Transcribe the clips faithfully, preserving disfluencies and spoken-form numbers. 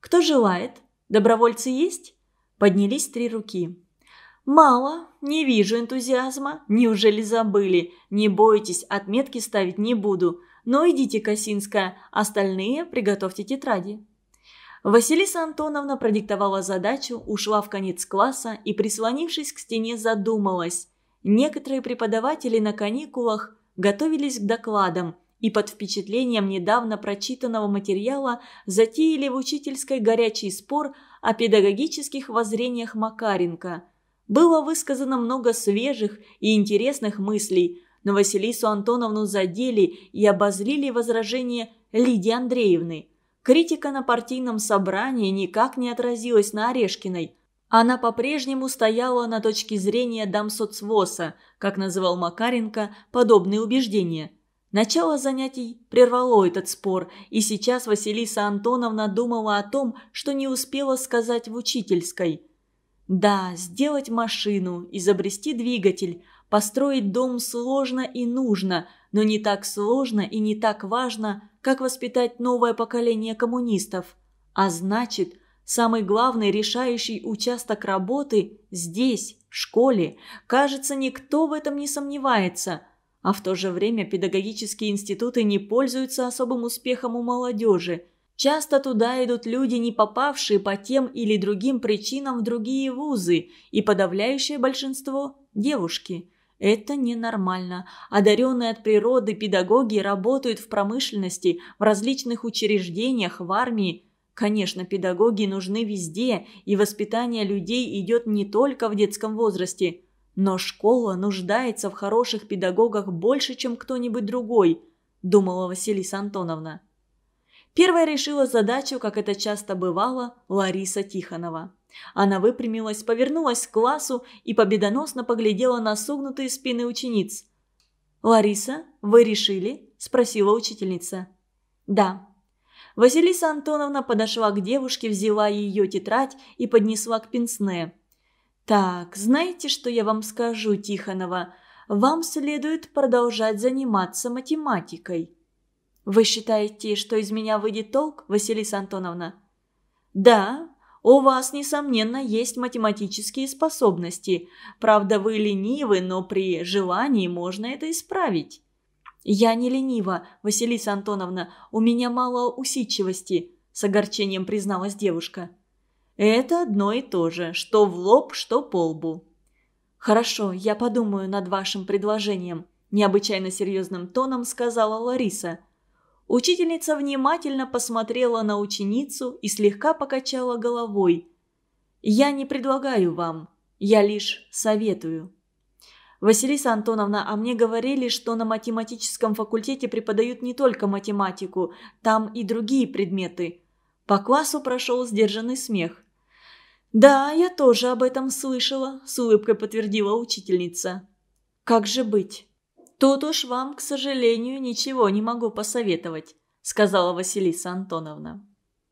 Кто желает? Добровольцы есть?» Поднялись три руки. «Мало, не вижу энтузиазма. Неужели забыли? Не бойтесь, отметки ставить не буду. Но идите, Косинская, остальные приготовьте тетради». Василиса Антоновна продиктовала задачу, ушла в конец класса и, прислонившись к стене, задумалась. Некоторые преподаватели на каникулах готовились к докладам и под впечатлением недавно прочитанного материала затеяли в учительской горячий спор о педагогических воззрениях Макаренко. Было высказано много свежих и интересных мыслей, но Василису Антоновну задели и обозлили возражения Лидии Андреевны. Критика на партийном собрании никак не отразилась на Орешкиной. Она по-прежнему стояла на точке зрения дамсоцвоса, как называл Макаренко подобные убеждения. Начало занятий прервало этот спор, и сейчас Василиса Антоновна думала о том, что не успела сказать в учительской. Да, сделать машину, изобрести двигатель, построить дом сложно и нужно, но не так сложно и не так важно, как воспитать новое поколение коммунистов. А значит, самый главный решающий участок работы здесь, в школе. Кажется, никто в этом не сомневается. А в то же время педагогические институты не пользуются особым успехом у молодежи. Часто туда идут люди, не попавшие по тем или другим причинам в другие вузы, и подавляющее большинство – девушки. Это ненормально. Одаренные от природы педагоги работают в промышленности, в различных учреждениях, в армии. Конечно, педагоги нужны везде, и воспитание людей идет не только в детском возрасте. Но школа нуждается в хороших педагогах больше, чем кто-нибудь другой, думала Василиса Антоновна. Первая решила задачу, как это часто бывало, Лариса Тихонова. Она выпрямилась, повернулась к классу и победоносно поглядела на согнутые спины учениц. «Лариса, вы решили?» – спросила учительница. «Да». Василиса Антоновна подошла к девушке, взяла ее тетрадь и поднесла к пенсне. «Так, знаете, что я вам скажу, Тихонова? Вам следует продолжать заниматься математикой». «Вы считаете, что из меня выйдет толк, Василиса Антоновна?» «Да, у вас, несомненно, есть математические способности. Правда, вы ленивы, но при желании можно это исправить». «Я не ленива, Василиса Антоновна, у меня мало усидчивости», – с огорчением призналась девушка. «Это одно и то же, что в лоб, что по лбу». «Хорошо, я подумаю над вашим предложением», – необычайно серьезным тоном сказала Лариса. Учительница внимательно посмотрела на ученицу и слегка покачала головой. «Я не предлагаю вам, я лишь советую». «Василиса Антоновна, а мне говорили, что на математическом факультете преподают не только математику, там и другие предметы». По классу прошел сдержанный смех. «Да, я тоже об этом слышала», – с улыбкой подтвердила учительница. «Как же быть?» «Тут уж вам, к сожалению, ничего не могу посоветовать», – сказала Василиса Антоновна.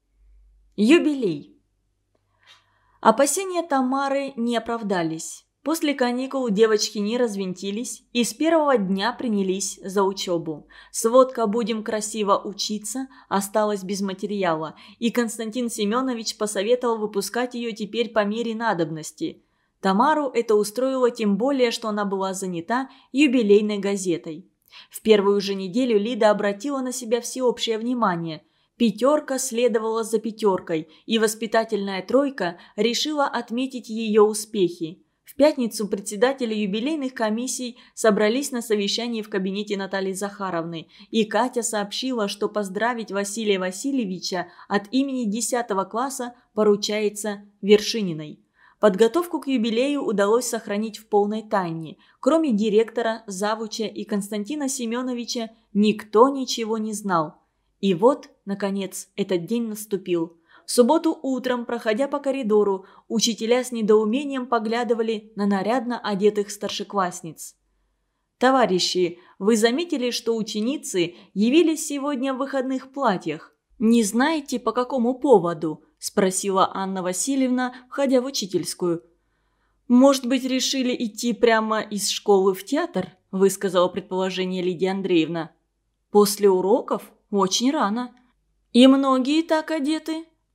Юбилей. Опасения Тамары не оправдались. После каникул девочки не развинтились и с первого дня принялись за учебу. Сводка «Будем красиво учиться» осталась без материала, и Константин Семенович посоветовал выпускать ее теперь по мере надобности. Тамару это устроило тем более, что она была занята юбилейной газетой. В первую же неделю Лида обратила на себя всеобщее внимание. Пятерка следовала за пятеркой, и воспитательная тройка решила отметить ее успехи. В пятницу председатели юбилейных комиссий собрались на совещании в кабинете Натальи Захаровны, и Катя сообщила, что поздравить Василия Васильевича от имени десятого класса поручается Вершининой. Подготовку к юбилею удалось сохранить в полной тайне. Кроме директора, завуча и Константина Семеновича никто ничего не знал. И вот, наконец, этот день наступил. В субботу утром, проходя по коридору, учителя с недоумением поглядывали на нарядно одетых старшеклассниц. «Товарищи, вы заметили, что ученицы явились сегодня в выходных платьях? Не знаете, по какому поводу?» – спросила Анна Васильевна, входя в учительскую. «Может быть, решили идти прямо из школы в театр?» – высказала предположение Лидия Андреевна. «После уроков? Очень рано». «И многие так одеты?» –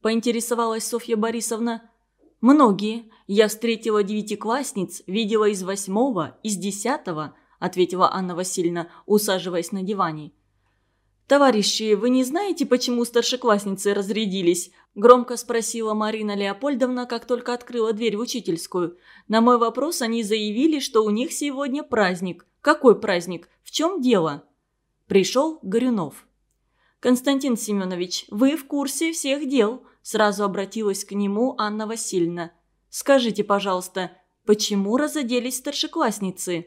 поинтересовалась Софья Борисовна. «Многие. Я встретила девятиклассниц, видела из восьмого, из десятого», ответила Анна Васильевна, усаживаясь на диване. «Товарищи, вы не знаете, почему старшеклассницы разрядились?» – громко спросила Марина Леопольдовна, как только открыла дверь в учительскую. На мой вопрос они заявили, что у них сегодня праздник. Какой праздник? В чем дело? Пришел Горюнов. «Константин Семенович, вы в курсе всех дел?» – сразу обратилась к нему Анна Васильевна. «Скажите, пожалуйста, почему разоделись старшеклассницы?»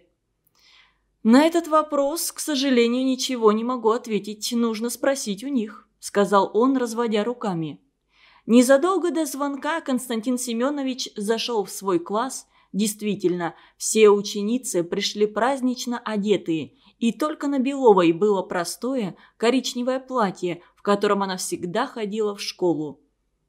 «На этот вопрос, к сожалению, ничего не могу ответить. Нужно спросить у них», – сказал он, разводя руками. Незадолго до звонка Константин Семенович зашел в свой класс. Действительно, все ученицы пришли празднично одетые, и только на Беловой было простое коричневое платье, в котором она всегда ходила в школу.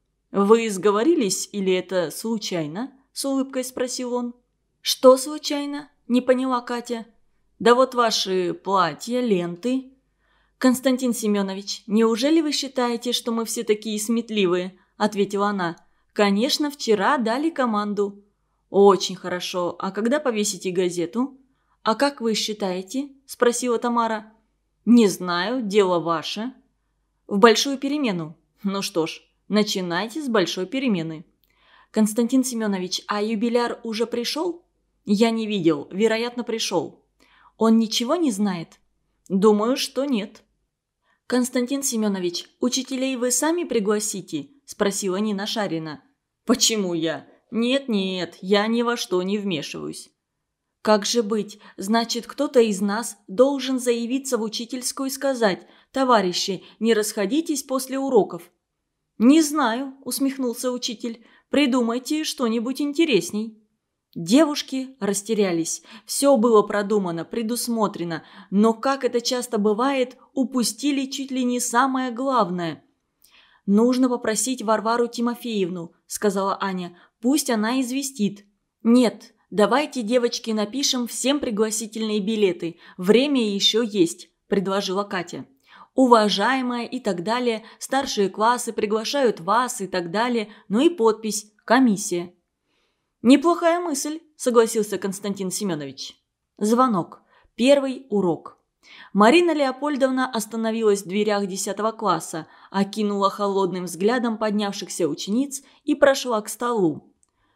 «Вы сговорились или это случайно?» – с улыбкой спросил он. «Что случайно?» – не поняла Катя. «Да вот ваши платья, ленты». «Константин Семенович, неужели вы считаете, что мы все такие сметливые?» – ответила она. «Конечно, вчера дали команду». «Очень хорошо. А когда повесите газету?» «А как вы считаете?» – спросила Тамара. «Не знаю, дело ваше». «В большую перемену». «Ну что ж, начинайте с большой перемены». «Константин Семенович, а юбиляр уже пришел?» «Я не видел. Вероятно, пришел». «Он ничего не знает?» «Думаю, что нет». «Константин Семенович, учителей вы сами пригласите?» – спросила Нина Шарина. «Почему я? Нет-нет, я ни во что не вмешиваюсь». «Как же быть? Значит, кто-то из нас должен заявиться в учительскую и сказать: товарищи, не расходитесь после уроков». «Не знаю», – усмехнулся учитель. «Придумайте что-нибудь интересней». Девушки растерялись. Все было продумано, предусмотрено, но, как это часто бывает, упустили чуть ли не самое главное. «Нужно попросить Варвару Тимофеевну», – сказала Аня. «Пусть она известит». «Нет, давайте, девочки, напишем всем пригласительные билеты. Время еще есть», – предложила Катя. «Уважаемая» и так далее, старшие классы приглашают вас и так далее, ну и подпись «Комиссия». «Неплохая мысль», – согласился Константин Семенович. Звонок. Первый урок. Марина Леопольдовна остановилась в дверях десятого класса, окинула холодным взглядом поднявшихся учениц и прошла к столу.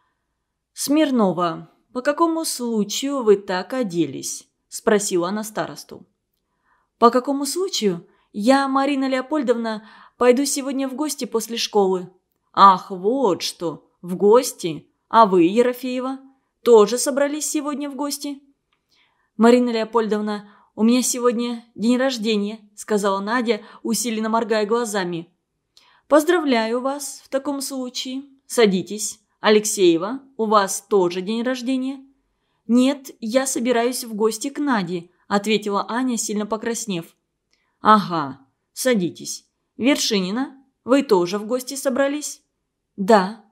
«Смирнова, по какому случаю вы так оделись?» – спросила она старосту. «По какому случаю? Я, Марина Леопольдовна, пойду сегодня в гости после школы». «Ах, вот что! В гости? А вы, Ерофеева, тоже собрались сегодня в гости?» «Марина Леопольдовна, у меня сегодня день рождения», – сказала Надя, усиленно моргая глазами. «Поздравляю вас в таком случае. Садитесь. Алексеева, у вас тоже день рождения?» «Нет, я собираюсь в гости к Наде», – ответила Аня, сильно покраснев. «Ага, садитесь. Вершинина, вы тоже в гости собрались?» «Да».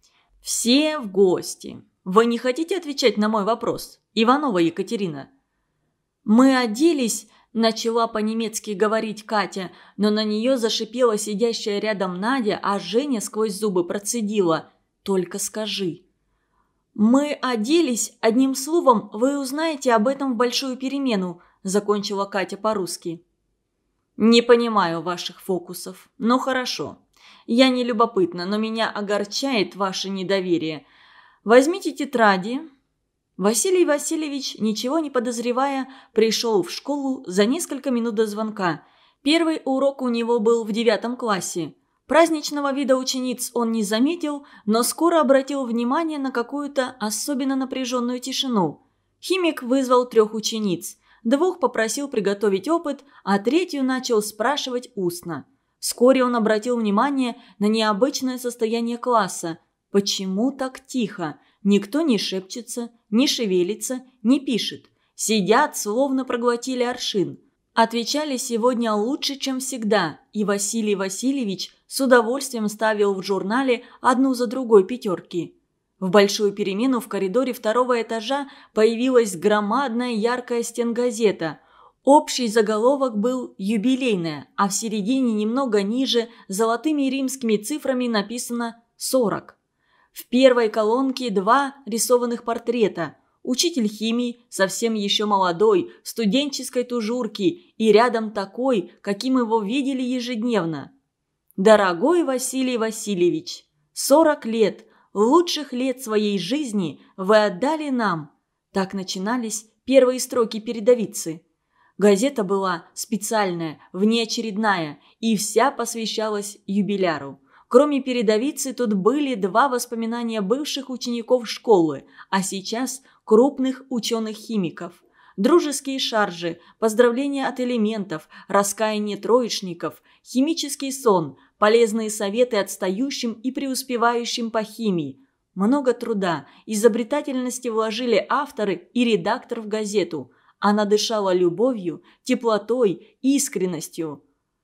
«Все в гости. Вы не хотите отвечать на мой вопрос, Иванова Екатерина?» «Мы оделись», – начала по-немецки говорить Катя, но на нее зашипела сидящая рядом Надя, а Женя сквозь зубы процедила: «Только скажи». «Мы оделись, одним словом, вы узнаете об этом в большую перемену», – закончила Катя по-русски. «Не понимаю ваших фокусов. Ну хорошо. Я не любопытна, но меня огорчает ваше недоверие. Возьмите тетради». Василий Васильевич, ничего не подозревая, пришел в школу за несколько минут до звонка. Первый урок у него был в девятом классе. Праздничного вида учениц он не заметил, но скоро обратил внимание на какую-то особенно напряженную тишину. Химик вызвал трех учениц. Двух попросил приготовить опыт, а третью начал спрашивать устно. Вскоре он обратил внимание на необычное состояние класса. Почему так тихо? Никто не шепчется, не шевелится, не пишет. Сидят, словно проглотили аршин. Отвечали сегодня лучше, чем всегда, и Василий Васильевич с удовольствием ставил в журнале одну за другой пятерки. В большую перемену в коридоре второго этажа появилась громадная яркая стенгазета. Общий заголовок был «Юбилейная», а в середине немного ниже золотыми римскими цифрами написано «сорок». В первой колонке два рисованных портрета. Учитель химии, совсем еще молодой, в студенческой тужурке, и рядом такой, каким его видели ежедневно. «Дорогой Василий Васильевич, сорок лет, лучших лет своей жизни вы отдали нам». Так начинались первые строки передовицы. Газета была специальная, внеочередная, и вся посвящалась юбиляру. Кроме передовицы, тут были два воспоминания бывших учеников школы, а сейчас крупных ученых-химиков. Дружеские шаржи, поздравления от элементов, раскаяние троечников, химический сон, полезные советы отстающим и преуспевающим по химии. Много труда, изобретательности вложили авторы и редактор в газету. Она дышала любовью, теплотой, искренностью.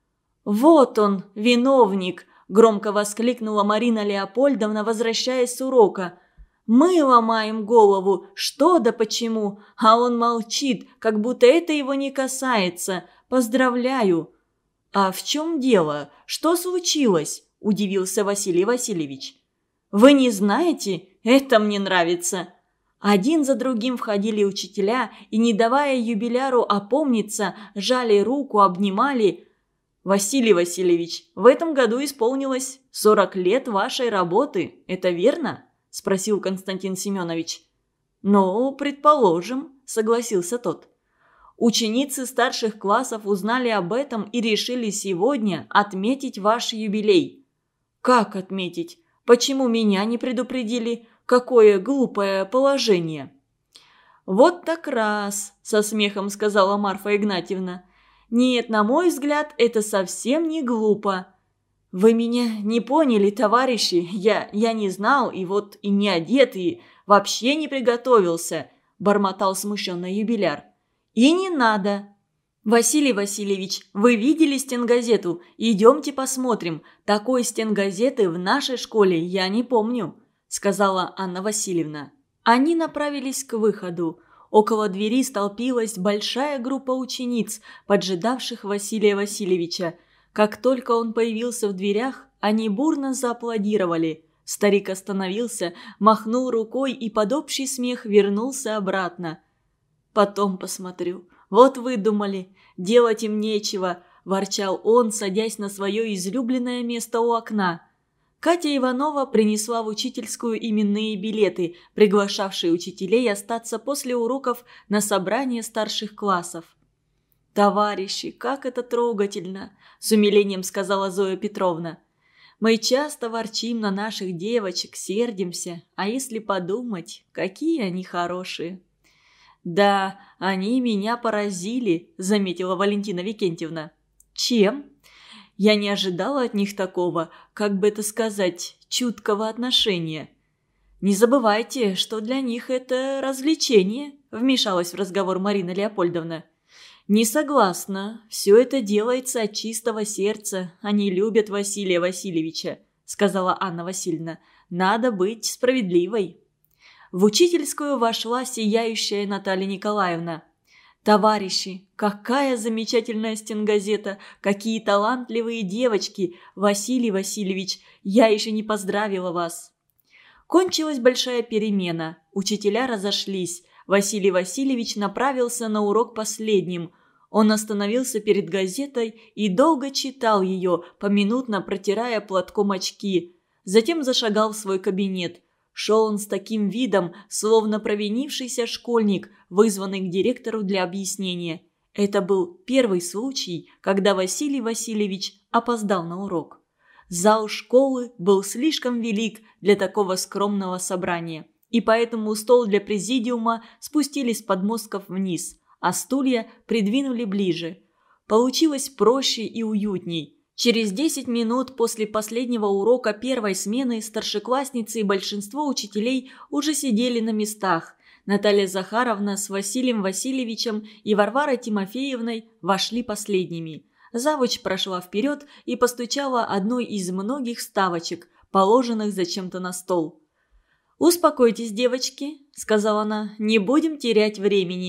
«Вот он, виновник!» – громко воскликнула Марина Леопольдовна, возвращаясь с урока. «Мы ломаем голову, что да почему, а он молчит, как будто это его не касается. Поздравляю!» «А в чем дело? Что случилось?» – удивился Василий Васильевич. «Вы не знаете? Это мне нравится!» Один за другим входили учителя и, не давая юбиляру опомниться, жали руку, обнимали. «Василий Васильевич, в этом году исполнилось сорок лет вашей работы. Это верно?» – спросил Константин Семенович. «Ну, предположим», – согласился тот. «Ученицы старших классов узнали об этом и решили сегодня отметить ваш юбилей». «Как отметить? Почему меня не предупредили? Какое глупое положение!» «Вот так раз», – со смехом сказала Марфа Игнатьевна. «Нет, на мой взгляд, это совсем не глупо». «Вы меня не поняли, товарищи, я, я не знал, и вот и не одет, и вообще не приготовился», – бормотал смущенный юбиляр. «И не надо». «Василий Васильевич, вы видели стенгазету? Идемте посмотрим. Такой стенгазеты в нашей школе я не помню», – сказала Анна Васильевна. Они направились к выходу. Около двери столпилась большая группа учениц, поджидавших Василия Васильевича. Как только он появился в дверях, они бурно зааплодировали. Старик остановился, махнул рукой и под общий смех вернулся обратно. «Потом посмотрю. Вот вы думали, делать им нечего», – ворчал он, садясь на свое излюбленное место у окна. Катя Иванова принесла в учительскую именные билеты, приглашавшие учителей остаться после уроков на собрание старших классов. «Товарищи, как это трогательно!» – с умилением сказала Зоя Петровна. «Мы часто ворчим на наших девочек, сердимся, а если подумать, какие они хорошие!» «Да, они меня поразили», – заметила Валентина Викентьевна. «Чем?» «Я не ожидала от них такого, как бы это сказать, чуткого отношения». «Не забывайте, что для них это развлечение», – вмешалась в разговор Марина Леопольдовна. «Не согласна. Все это делается от чистого сердца. Они любят Василия Васильевича», – сказала Анна Васильевна. «Надо быть справедливой». В учительскую вошла сияющая Наталья Николаевна. «Товарищи, какая замечательная стенгазета! Какие талантливые девочки! Василий Васильевич, я еще не поздравила вас!» Кончилась большая перемена. Учителя разошлись. Василий Васильевич направился на урок последним. Он остановился перед газетой и долго читал ее, поминутно протирая платком очки. Затем зашагал в свой кабинет. Шел он с таким видом, словно провинившийся школьник, вызванный к директору для объяснения. Это был первый случай, когда Василий Васильевич опоздал на урок. Зал школы был слишком велик для такого скромного собрания, и поэтому стол для президиума спустили с подмостков вниз, а стулья придвинули ближе. Получилось проще и уютней. Через десять минут после последнего урока первой смены старшеклассницы и большинство учителей уже сидели на местах. Наталья Захаровна с Василием Васильевичем и Варварой Тимофеевной вошли последними. Завуч прошла вперед и постучала одной из многих ставочек, положенных зачем-то на стол. «Успокойтесь, девочки», – сказала она, – «не будем терять времени.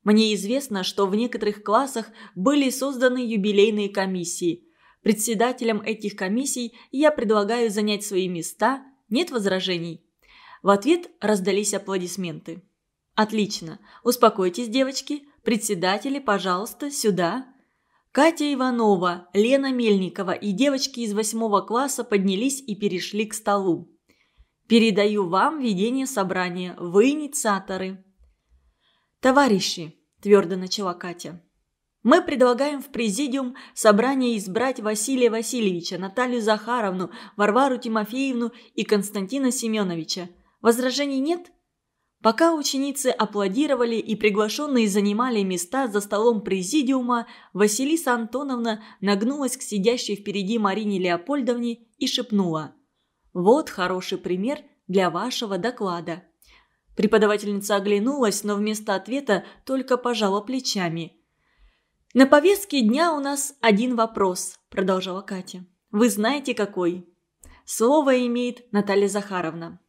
Мне известно, что в некоторых классах были созданы юбилейные комиссии. Председателям этих комиссий я предлагаю занять свои места. Нет возражений?» В ответ раздались аплодисменты. «Отлично. Успокойтесь, девочки. Председатели, пожалуйста, сюда». Катя Иванова, Лена Мельникова и девочки из восьмого класса поднялись и перешли к столу. «Передаю вам ведение собрания. Вы инициаторы». «Товарищи», – твердо начала Катя, – «мы предлагаем в президиум собрания избрать Василия Васильевича, Наталью Захаровну, Варвару Тимофеевну и Константина Семеновича. Возражений нет?» Пока ученицы аплодировали и приглашенные занимали места за столом президиума, Василиса Антоновна нагнулась к сидящей впереди Марине Леопольдовне и шепнула: «Вот хороший пример для вашего доклада». Преподавательница оглянулась, но вместо ответа только пожала плечами. «На повестке дня у нас один вопрос», – продолжала Катя. «Вы знаете, какой?» Слово имеет Наталья Захаровна.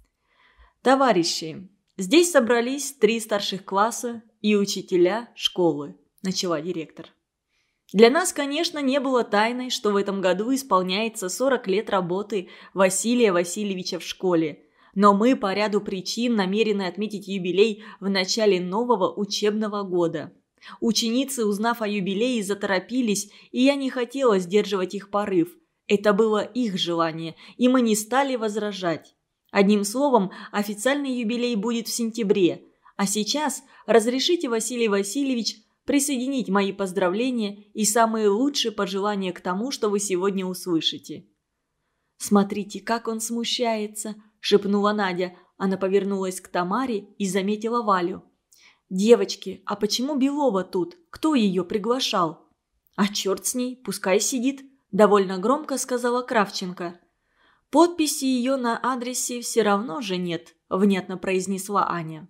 «Товарищи, здесь собрались три старших класса и учителя школы», – начала директор. «Для нас, конечно, не было тайной, что в этом году исполняется сорок лет работы Василия Васильевича в школе. Но мы по ряду причин намерены отметить юбилей в начале нового учебного года. Ученицы, узнав о юбилее, заторопились, и я не хотела сдерживать их порыв. Это было их желание, и мы не стали возражать. Одним словом, официальный юбилей будет в сентябре. А сейчас разрешите, Василий Васильевич, присоединить мои поздравления и самые лучшие пожелания к тому, что вы сегодня услышите». «Смотрите, как он смущается», – шепнула Надя. Она повернулась к Тамаре и заметила Валю. «Девочки, а почему Белова тут? Кто ее приглашал?» «А черт с ней, пускай сидит», – довольно громко сказала Кравченко. «Подписи ее на адресе все равно же нет», – внятно произнесла Аня.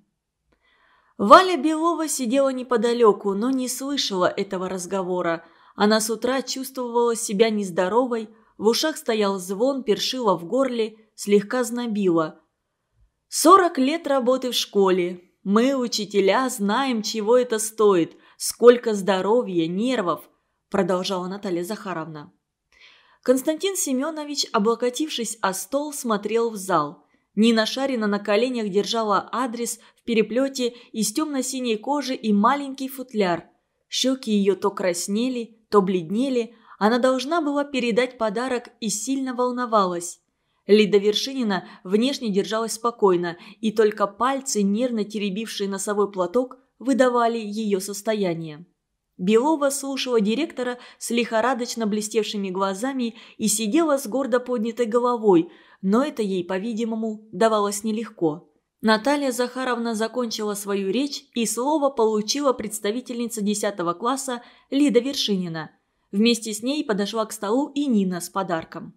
Валя Белова сидела неподалеку, но не слышала этого разговора. Она с утра чувствовала себя нездоровой, в ушах стоял звон, першило в горле, слегка знобило. «Сорок лет работы в школе. Мы, учителя, знаем, чего это стоит, сколько здоровья, нервов», – продолжала Наталья Захаровна. Константин Семенович, облокотившись о стол, смотрел в зал. Нина Шарина на коленях держала адрес в переплете из темно-синей кожи и маленький футляр. Щеки ее то краснели, то бледнели. Она должна была передать подарок и сильно волновалась. Лида Вершинина внешне держалась спокойно, и только пальцы, нервно теребившие носовой платок, выдавали ее состояние. Белова слушала директора с лихорадочно блестевшими глазами и сидела с гордо поднятой головой, но это ей, по-видимому, давалось нелегко. Наталья Захаровна закончила свою речь, и слово получила представительница десятого класса Лида Вершинина. Вместе с ней подошла к столу и Нина с подарком.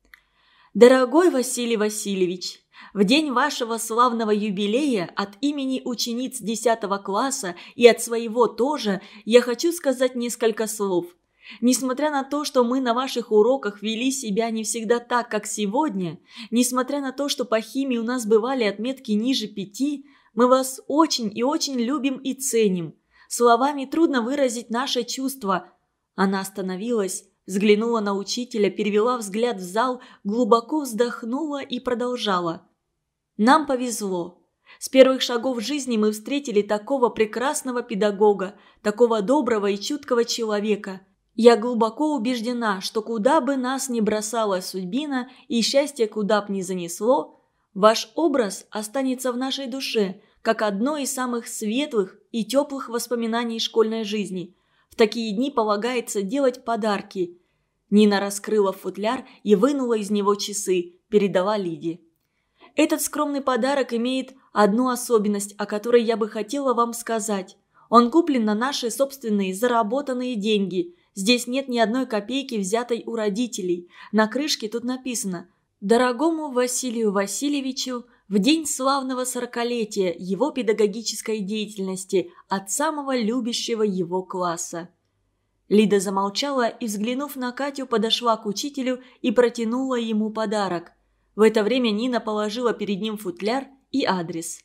«Дорогой Василий Васильевич, в день вашего славного юбилея от имени учениц десятого класса и от своего тоже я хочу сказать несколько слов. Несмотря на то, что мы на ваших уроках вели себя не всегда так, как сегодня, несмотря на то, что по химии у нас бывали отметки ниже пяти, мы вас очень и очень любим и ценим. Словами трудно выразить наше чувство». Она остановилась, взглянула на учителя, перевела взгляд в зал, глубоко вздохнула и продолжала. «Нам повезло. С первых шагов жизни мы встретили такого прекрасного педагога, такого доброго и чуткого человека. Я глубоко убеждена, что куда бы нас ни бросала судьбина и счастье куда б ни занесло, ваш образ останется в нашей душе, как одно из самых светлых и теплых воспоминаний школьной жизни. В такие дни полагается делать подарки». Нина раскрыла футляр и вынула из него часы, передала Лиде. «Этот скромный подарок имеет одну особенность, о которой я бы хотела вам сказать. Он куплен на наши собственные заработанные деньги. Здесь нет ни одной копейки, взятой у родителей. На крышке тут написано: «Дорогому Василию Васильевичу в день славного сорокалетия его педагогической деятельности от самого любящего его класса». Лида замолчала и, взглянув на Катю, подошла к учителю и протянула ему подарок. В это время Нина положила перед ним футляр и адрес.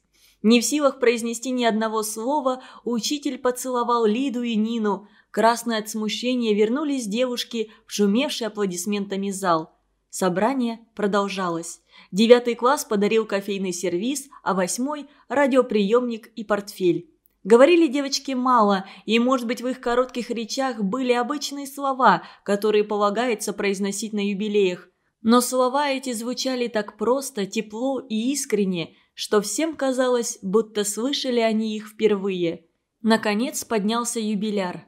Не в силах произнести ни одного слова, учитель поцеловал Лиду и Нину. Красные от смущения вернулись девушки в шумевший аплодисментами зал. Собрание продолжалось. Девятый класс подарил кофейный сервиз, а восьмой – радиоприемник и портфель. Говорили девочки мало, и, может быть, в их коротких речах были обычные слова, которые полагается произносить на юбилеях. Но слова эти звучали так просто, тепло и искренне, что всем казалось, будто слышали они их впервые. Наконец поднялся юбиляр.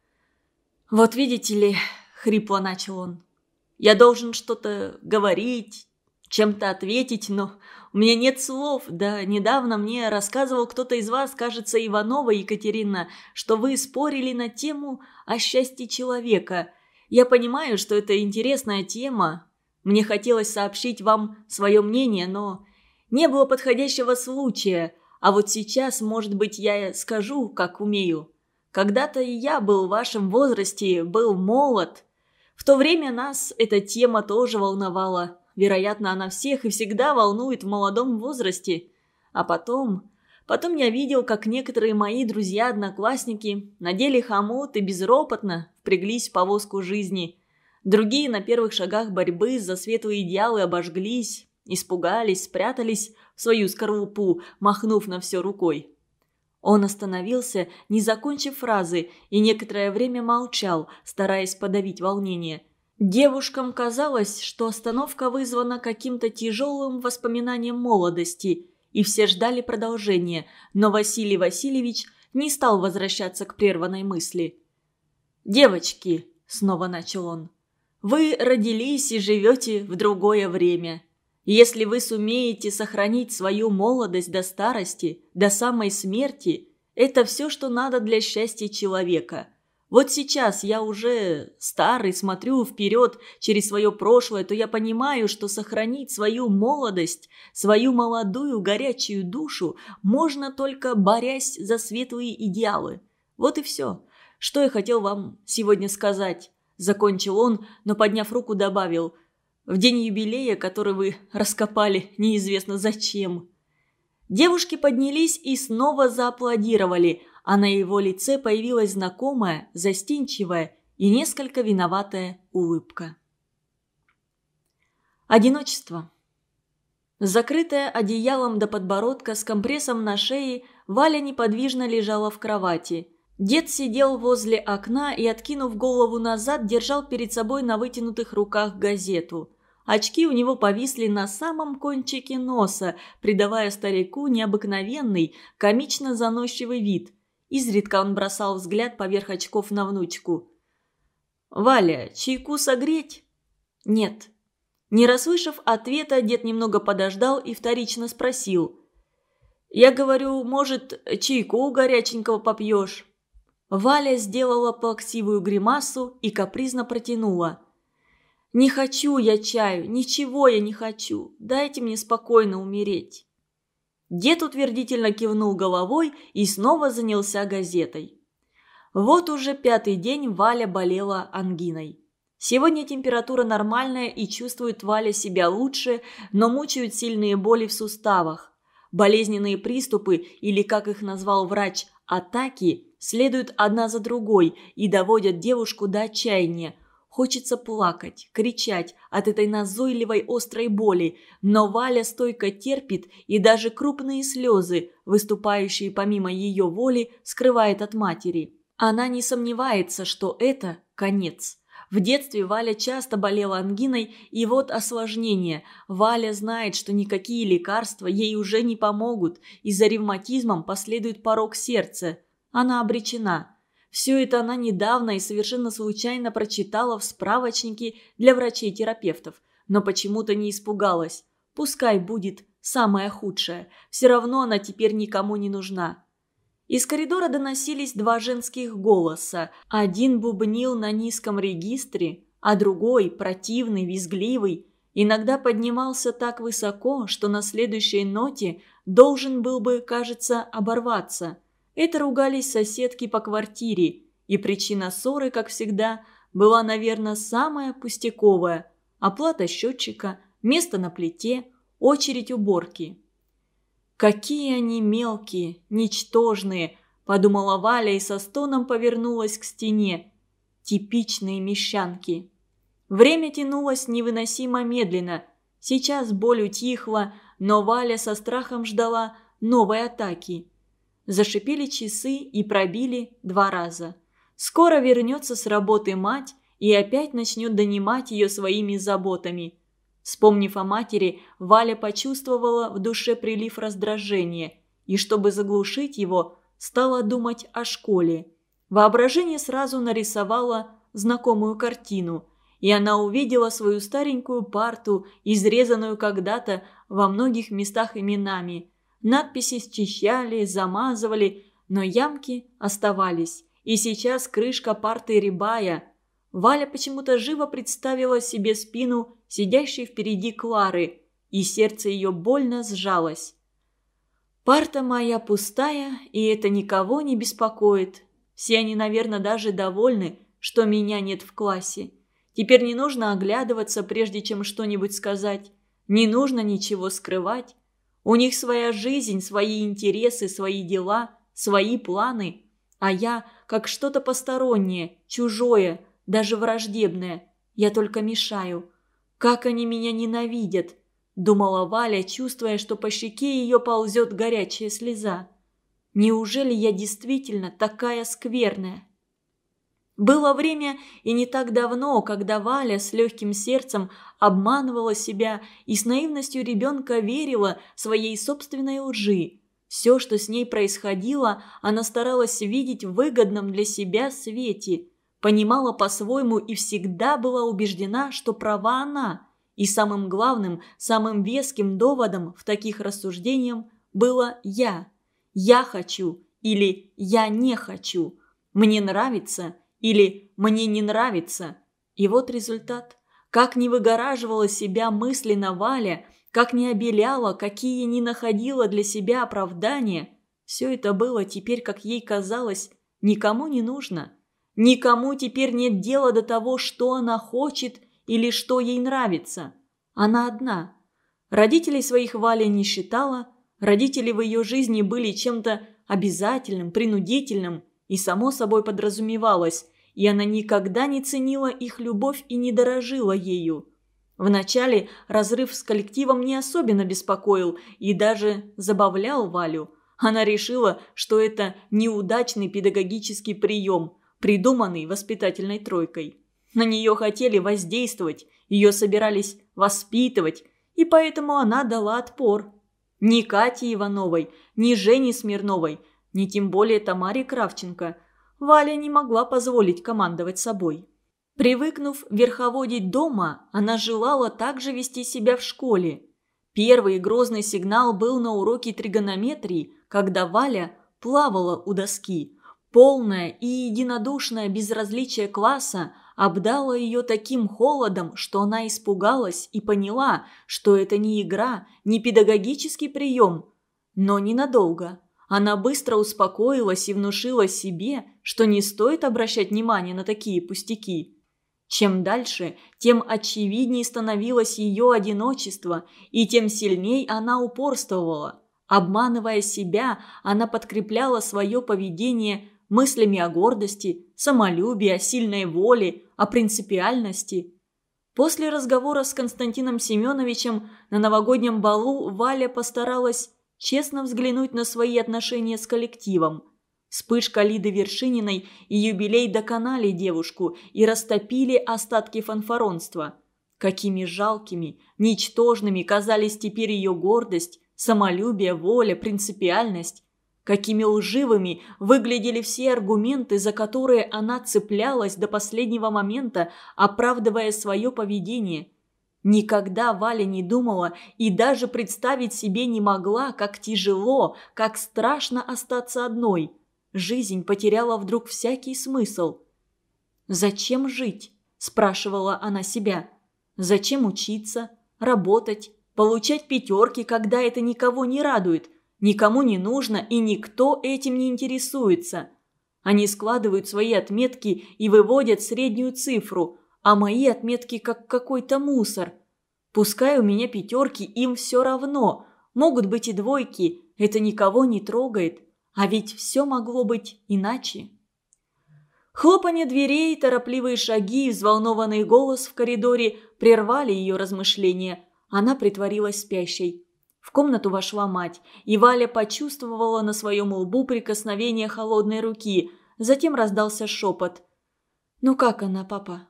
«Вот видите ли», — хрипло начал он, — «я должен что-то говорить, чем-то ответить, но у меня нет слов. Да недавно мне рассказывал кто-то из вас, кажется, Иванова Екатерина, что вы спорили на тему о счастье человека. Я понимаю, что это интересная тема. Мне хотелось сообщить вам свое мнение, но не было подходящего случая. А вот сейчас, может быть, я скажу, как умею. Когда-то и я был в вашем возрасте, был молод. В то время нас эта тема тоже волновала. Вероятно, она всех и всегда волнует в молодом возрасте. А потом... Потом я видел, как некоторые мои друзья-одноклассники надели хомут и безропотно впряглись в повозку жизни. Другие на первых шагах борьбы за светлые идеалы обожглись, испугались, спрятались в свою скорлупу, махнув на все рукой. Он остановился, не закончив фразы, и некоторое время молчал, стараясь подавить волнение. Девушкам казалось, что остановка вызвана каким-то тяжелым воспоминанием молодости, и все ждали продолжения, но Василий Васильевич не стал возвращаться к прерванной мысли. «Девочки», — снова начал он, — «вы родились и живете в другое время. Если вы сумеете сохранить свою молодость до старости, до самой смерти, это все, что надо для счастья человека. Вот сейчас я уже старый, смотрю вперед через свое прошлое, то я понимаю, что сохранить свою молодость, свою молодую горячую душу можно только борясь за светлые идеалы. Вот и все, что я хотел вам сегодня сказать», – закончил он, но, подняв руку, добавил: «в день юбилея, который вы раскопали неизвестно зачем». Девушки поднялись и снова зааплодировали, а на его лице появилась знакомая, застенчивая и несколько виноватая улыбка. Одиночество. Закрытая одеялом до подбородка с компрессом на шее, Валя неподвижно лежала в кровати. Дед сидел возле окна и, откинув голову назад, держал перед собой на вытянутых руках газету. Очки у него повисли на самом кончике носа, придавая старику необыкновенный, комично заносчивый вид. Изредка он бросал взгляд поверх очков на внучку. «Валя, чайку согреть?» «Нет». Не расслышав ответа, дед немного подождал и вторично спросил. «Я говорю, может, чайку горяченького попьешь?» Валя сделала плаксивую гримасу и капризно протянула. «Не хочу я чаю, ничего я не хочу. Дайте мне спокойно умереть». Дед утвердительно кивнул головой и снова занялся газетой. Вот уже пятый день Валя болела ангиной. Сегодня температура нормальная и чувствует Валя себя лучше, но мучают сильные боли в суставах. Болезненные приступы, или, как их назвал врач, атаки, следуют одна за другой и доводят девушку до отчаяния. Хочется плакать, кричать от этой назойливой острой боли, но Валя стойко терпит и даже крупные слезы, выступающие помимо ее воли, скрывает от матери. Она не сомневается, что это конец. В детстве Валя часто болела ангиной, и вот осложнение. Валя знает, что никакие лекарства ей уже не помогут, и за ревматизмом последует порок сердца. Она обречена. Все это она недавно и совершенно случайно прочитала в справочнике для врачей-терапевтов, но почему-то не испугалась. Пускай будет самое худшее, все равно она теперь никому не нужна. Из коридора доносились два женских голоса. Один бубнил на низком регистре, а другой, противный, визгливый, иногда поднимался так высоко, что на следующей ноте должен был бы, кажется, оборваться. Это ругались соседки по квартире, и причина ссоры, как всегда, была, наверное, самая пустяковая – оплата счетчика, место на плите, очередь уборки. «Какие они мелкие, ничтожные!» – подумала Валя и со стоном повернулась к стене. Типичные мещанки. Время тянулось невыносимо медленно. Сейчас боль утихла, но Валя со страхом ждала новой атаки. Зашипели часы и пробили два раза. Скоро вернется с работы мать и опять начнет донимать ее своими заботами. Вспомнив о матери, Валя почувствовала в душе прилив раздражения и, чтобы заглушить его, стала думать о школе. Воображение сразу нарисовало знакомую картину, и она увидела свою старенькую парту, изрезанную когда-то во многих местах именами. Надписи счищали, замазывали, но ямки оставались, и сейчас крышка парты рябая. Валя почему-то живо представила себе спину сидящей впереди Клары, и сердце ее больно сжалось. «Парта моя пустая, и это никого не беспокоит. Все они, наверное, даже довольны, что меня нет в классе. Теперь не нужно оглядываться, прежде чем что-нибудь сказать. Не нужно ничего скрывать. У них своя жизнь, свои интересы, свои дела, свои планы. А я как что-то постороннее, чужое, даже враждебное. Я только мешаю. Как они меня ненавидят!» – думала Валя, чувствуя, что по щеке ее ползет горячая слеза. «Неужели я действительно такая скверная?» Было время и не так давно, когда Валя с легким сердцем обманывала себя и с наивностью ребенка верила своей собственной лжи. Все, что с ней происходило, она старалась видеть в выгодном для себя свете, понимала по-своему и всегда была убеждена, что права она. И самым главным, самым веским доводом в таких рассуждениях было «я». «Я хочу» или «я не хочу». «Мне нравится» или «мне не нравится». И вот результат. Как не выгораживала себя мысленно Валя, как не обеляла, какие не находила для себя оправдания, все это было теперь, как ей казалось, никому не нужно. Никому теперь нет дела до того, что она хочет или что ей нравится. Она одна. Родителей своих Валя не считала, родители в ее жизни были чем-то обязательным, принудительным, и само собой подразумевалось, и она никогда не ценила их любовь и не дорожила ею. Вначале разрыв с коллективом не особенно беспокоил и даже забавлял Валю. Она решила, что это неудачный педагогический прием, придуманный воспитательной тройкой. На нее хотели воздействовать, ее собирались воспитывать, и поэтому она дала отпор. Ни Кате Ивановой, ни Жене Смирновой, ни тем более Тамаре Кравченко Валя не могла позволить командовать собой. Привыкнув верховодить дома, она желала также вести себя в школе. Первый грозный сигнал был на уроке тригонометрии, когда Валя плавала у доски. Полное и единодушное безразличие класса обдало ее таким холодом, что она испугалась и поняла, что это не игра, не педагогический прием. Но ненадолго. Она быстро успокоилась и внушила себе, что не стоит обращать внимание на такие пустяки. Чем дальше, тем очевиднее становилось ее одиночество, и тем сильней она упорствовала. Обманывая себя, она подкрепляла свое поведение мыслями о гордости, самолюбии, о сильной воле, о принципиальности. После разговора с Константином Семеновичем на новогоднем балу Валя постаралась честно взглянуть на свои отношения с коллективом. Вспышка Лиды Вершининой и юбилей доконали девушку и растопили остатки фанфаронства. Какими жалкими, ничтожными казались теперь ее гордость, самолюбие, воля, принципиальность. Какими лживыми выглядели все аргументы, за которые она цеплялась до последнего момента, оправдывая свое поведение. Никогда Валя не думала и даже представить себе не могла, как тяжело, как страшно остаться одной. Жизнь потеряла вдруг всякий смысл. «Зачем жить?» – спрашивала она себя. «Зачем учиться, работать, получать пятерки, когда это никого не радует, никому не нужно и никто этим не интересуется? Они складывают свои отметки и выводят среднюю цифру, а мои отметки как какой-то мусор. Пускай у меня пятерки, им все равно, могут быть и двойки, Это никого не трогает. А ведь все могло быть иначе. Хлопанье дверей, торопливые шаги и взволнованный голос в коридоре прервали ее размышления. Она притворилась спящей. В комнату вошла мать, и Валя почувствовала на своем лбу прикосновение холодной руки. Затем раздался шепот. «Ну как она, папа?»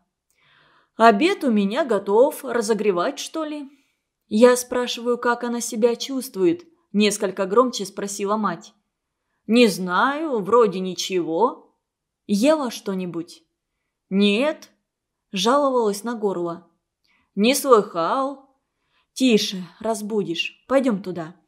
«Обед у меня готов. Разогревать, что ли?» «Я спрашиваю, как она себя чувствует?» – несколько громче спросила мать. «Не знаю, вроде ничего». «Ела что-нибудь?» «Нет», – жаловалась на горло. «Не слыхал». «Тише, разбудишь. Пойдем туда».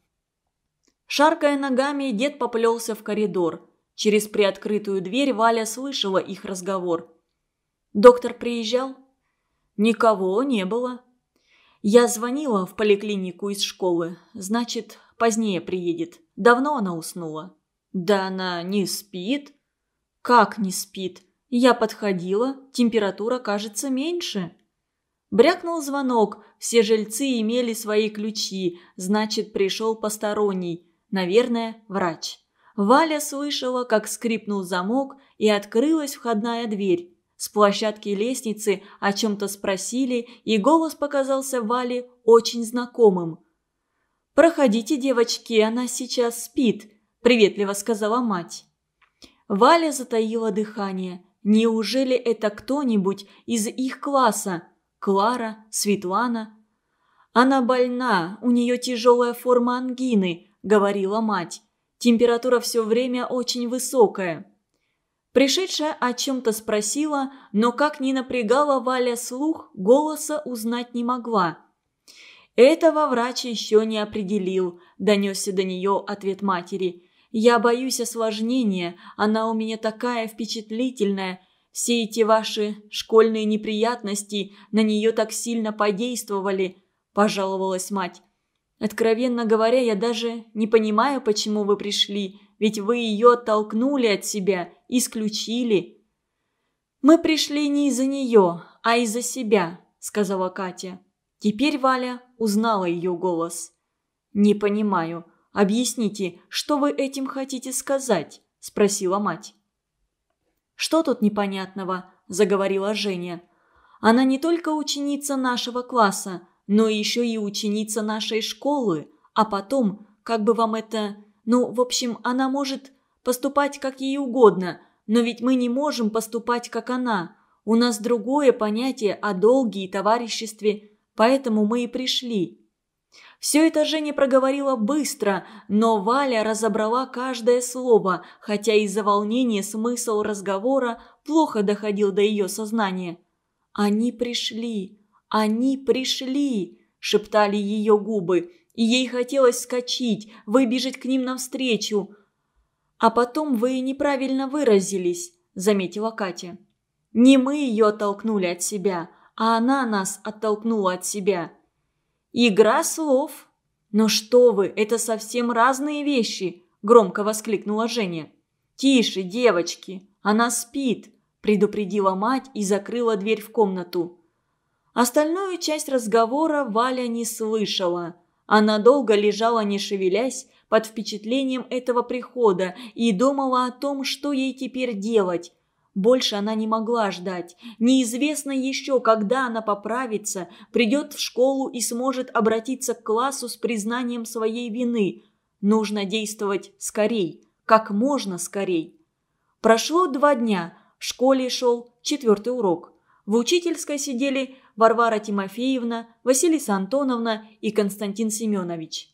Шаркая ногами, дед поплелся в коридор. Через приоткрытую дверь Валя слышала их разговор. «Доктор приезжал?» «Никого не было». «Я звонила в поликлинику из школы. Значит, позднее приедет. Давно она уснула?» «Да она не спит». «Как не спит? Я подходила, температура кажется меньше». Брякнул звонок, все жильцы имели свои ключи, значит, пришел посторонний, наверное, врач. Валя слышала, как скрипнул замок и открылась входная дверь. С площадки лестницы о чем-то спросили, и голос показался Вале очень знакомым. «Проходите, девочки, она сейчас спит», – приветливо сказала мать. Валя затаила дыхание. Неужели это кто-нибудь из их класса? Клара, Светлана? «Она больна, у нее тяжелая форма ангины», – говорила мать. «Температура все время очень высокая». Пришедшая о чем-то спросила, но как ни напрягала Валя слух, голоса узнать не могла. «Этого врач еще не определил», – донесся до нее ответ матери. «Я боюсь осложнения, она у меня такая впечатлительная. Все эти ваши школьные неприятности на нее так сильно подействовали», – пожаловалась мать. «Откровенно говоря, я даже не понимаю, почему вы пришли, ведь вы ее оттолкнули от себя, исключили». «Мы пришли не из-за нее, а из-за себя», – сказала Катя. Теперь Валя узнала ее голос. «Не понимаю. Объясните, что вы этим хотите сказать?» – спросила мать. «Что тут непонятного?» – заговорила Женя. «Она не только ученица нашего класса, но еще и ученица нашей школы. А потом, как бы вам это... Ну, в общем, она может поступать как ей угодно, но ведь мы не можем поступать, как она. У нас другое понятие о долге и товариществе, поэтому мы и пришли». Все это Женя проговорила быстро, но Валя разобрала каждое слово, хотя из-за волнения смысл разговора плохо доходил до ее сознания. «Они пришли, они пришли», – шептали ее губы, и ей хотелось вскочить, выбежать к ним навстречу. «А потом вы неправильно выразились», – заметила Катя. «Не мы ее оттолкнули от себя, а она нас оттолкнула от себя». «Игра слов». «Но что вы, это совсем разные вещи», – громко воскликнула Женя. «Тише, девочки, она спит», – предупредила мать и закрыла дверь в комнату. Остальную часть разговора Валя не слышала. Она долго лежала, не шевелясь, под впечатлением этого прихода и думала о том, что ей теперь делать. Больше она не могла ждать. Неизвестно еще, когда она поправится, придет в школу и сможет обратиться к классу с признанием своей вины. Нужно действовать скорей, как можно скорей. Прошло два дня. В школе шел четвертый урок. В учительской сидели Варвара Тимофеевна, Василиса Антоновна и Константин Семенович.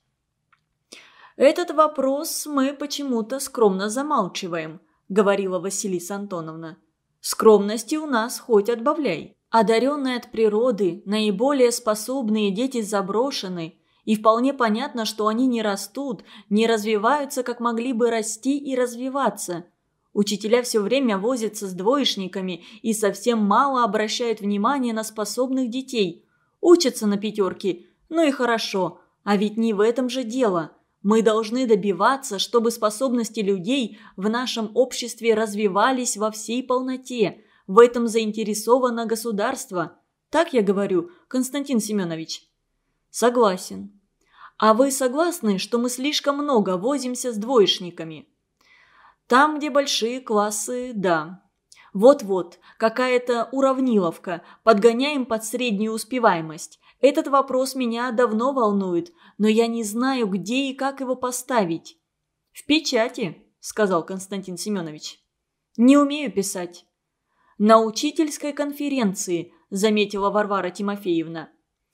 «Этот вопрос мы почему-то скромно замалчиваем», – говорила Василиса Антоновна. «Скромности у нас хоть отбавляй. Одаренные от природы, наиболее способные дети заброшены, и вполне понятно, что они не растут, не развиваются, как могли бы расти и развиваться. Учителя все время возятся с двоечниками и совсем мало обращают внимание на способных детей. Учатся на пятерки, ну и хорошо, а ведь не в этом же дело». Мы должны добиваться, чтобы способности людей в нашем обществе развивались во всей полноте. В этом заинтересовано государство. Так я говорю, Константин Семенович?» «Согласен. А вы согласны, что мы слишком много возимся с двоечниками? Там, где большие классы, да. Вот-вот, какая-то уравниловка, подгоняем под среднюю успеваемость. Этот вопрос меня давно волнует, но я не знаю, где и как его поставить. В печати, сказал Константин Семенович. Не умею писать. На учительской конференции, заметила Варвара Тимофеевна.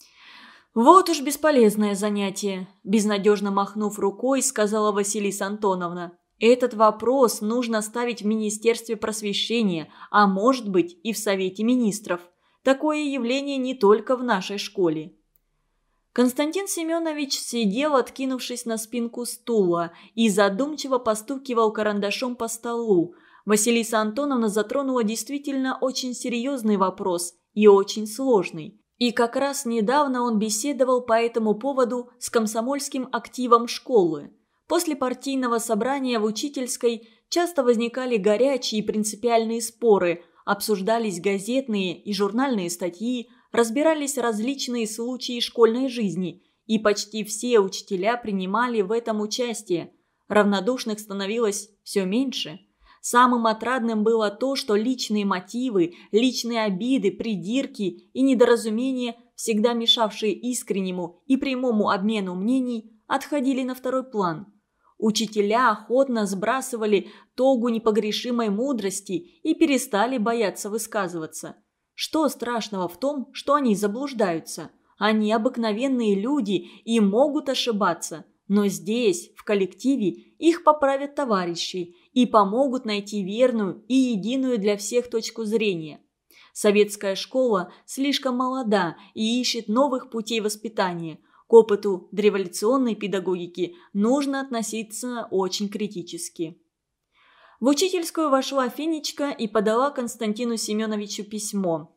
Вот уж бесполезное занятие, безнадежно махнув рукой, сказала Василиса Антоновна. Этот вопрос нужно ставить в Министерстве просвещения, а может быть и в Совете министров. Такое явление не только в нашей школе. Константин Семенович сидел, откинувшись на спинку стула, и задумчиво постукивал карандашом по столу. Василиса Антоновна затронула действительно очень серьезный вопрос и очень сложный. И как раз недавно он беседовал по этому поводу с комсомольским активом школы. После партийного собрания в учительской часто возникали горячие и принципиальные споры, обсуждались газетные и журнальные статьи, разбирались различные случаи школьной жизни, и почти все учителя принимали в этом участие. Равнодушных становилось все меньше. Самым отрадным было то, что личные мотивы, личные обиды, придирки и недоразумения, всегда мешавшие искреннему и прямому обмену мнений, отходили на второй план. Учителя охотно сбрасывали тогу непогрешимой мудрости и перестали бояться высказываться. Что страшного в том, что они заблуждаются? Они обыкновенные люди и могут ошибаться. Но здесь, в коллективе, их поправят товарищи и помогут найти верную и единую для всех точку зрения. Советская школа слишком молода и ищет новых путей воспитания. К опыту дореволюционной педагогики нужно относиться очень критически. В учительскую вошла Фенечка и подала Константину Семеновичу письмо.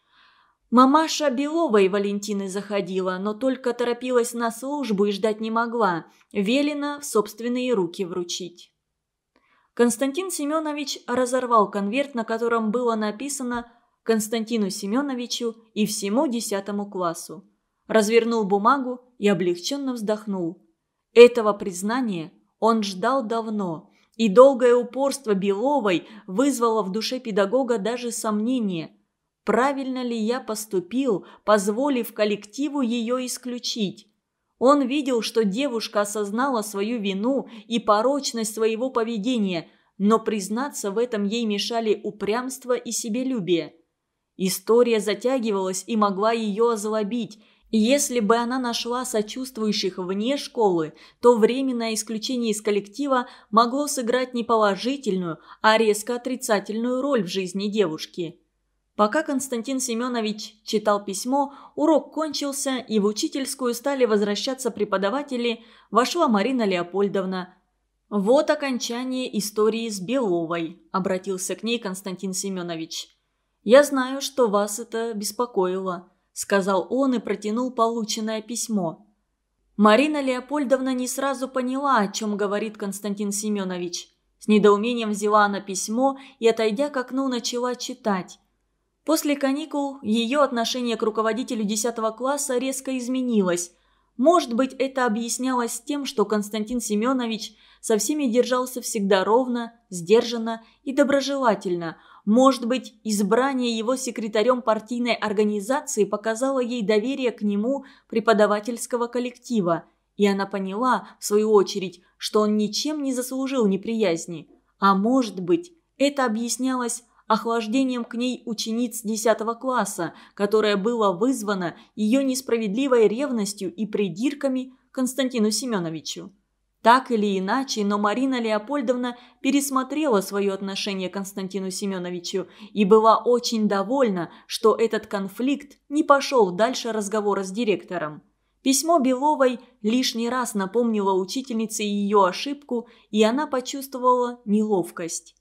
Мамаша Беловой Валентины заходила, но только торопилась на службу и ждать не могла. Велено в собственные руки вручить. Константин Семенович разорвал конверт, на котором было написано «Константину Семеновичу и всему десятому классу». Развернул бумагу и облегченно вздохнул. Этого признания он ждал давно, и долгое упорство Беловой вызвало в душе педагога даже сомнение. Правильно ли я поступил, позволив коллективу ее исключить? Он видел, что девушка осознала свою вину и порочность своего поведения, но признаться в этом ей мешали упрямство и себелюбие. История затягивалась и могла ее озлобить. И если бы она нашла сочувствующих вне школы, то временное исключение из коллектива могло сыграть не положительную, а резко отрицательную роль в жизни девушки. Пока Константин Семенович читал письмо, урок кончился, и в учительскую стали возвращаться преподаватели, вошла Марина Леопольдовна. «Вот окончание истории с Беловой», – обратился к ней Константин Семенович. «Я знаю, что вас это беспокоило», – сказал он и протянул полученное письмо. Марина Леопольдовна не сразу поняла, о чем говорит Константин Семенович. С недоумением взяла она письмо и, отойдя к окну, начала читать. После каникул ее отношение к руководителю десятого класса резко изменилось. Может быть, это объяснялось тем, что Константин Семенович со всеми держался всегда ровно, сдержанно и доброжелательно. Может быть, избрание его секретарем партийной организации показало ей доверие к нему преподавательского коллектива, и она поняла, в свою очередь, что он ничем не заслужил неприязни. А может быть, это объяснялось охлаждением к ней учениц десятого класса, которое было вызвано ее несправедливой ревностью и придирками к Константину Семеновичу. Так или иначе, но Марина Леопольдовна пересмотрела свое отношение к Константину Семеновичу и была очень довольна, что этот конфликт не пошел дальше разговора с директором. Письмо Беловой лишний раз напомнило учительнице ее ошибку, и она почувствовала неловкость.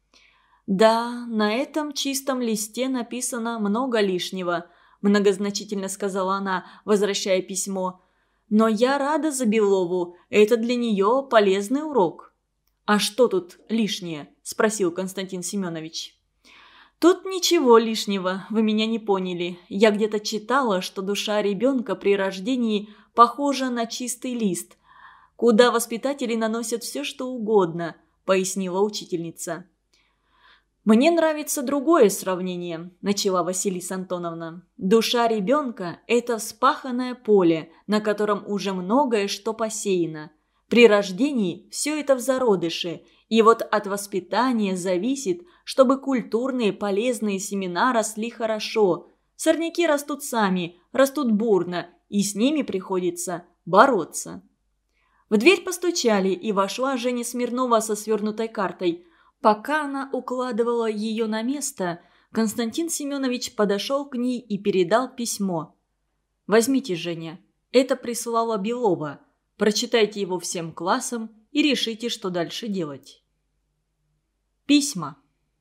«Да, на этом чистом листе написано много лишнего», – многозначительно сказала она, возвращая письмо. «Но я рада за Белову, это для нее полезный урок». «А что тут лишнее?» – спросил Константин Семенович. «Тут ничего лишнего, вы меня не поняли. Я где-то читала, что душа ребенка при рождении похожа на чистый лист, куда воспитатели наносят все, что угодно», – пояснила учительница. «Мне нравится другое сравнение», – начала Василиса Антоновна. «Душа ребенка – это вспаханное поле, на котором уже многое что посеяно. При рождении все это в зародыше, и вот от воспитания зависит, чтобы культурные полезные семена росли хорошо. Сорняки растут сами, растут бурно, и с ними приходится бороться». В дверь постучали, и вошла Женя Смирнова со свернутой картой. Пока она укладывала ее на место, Константин Семенович подошел к ней и передал письмо. «Возьмите, Женя, это прислала Белова. Прочитайте его всем классам и решите, что дальше делать». Письма.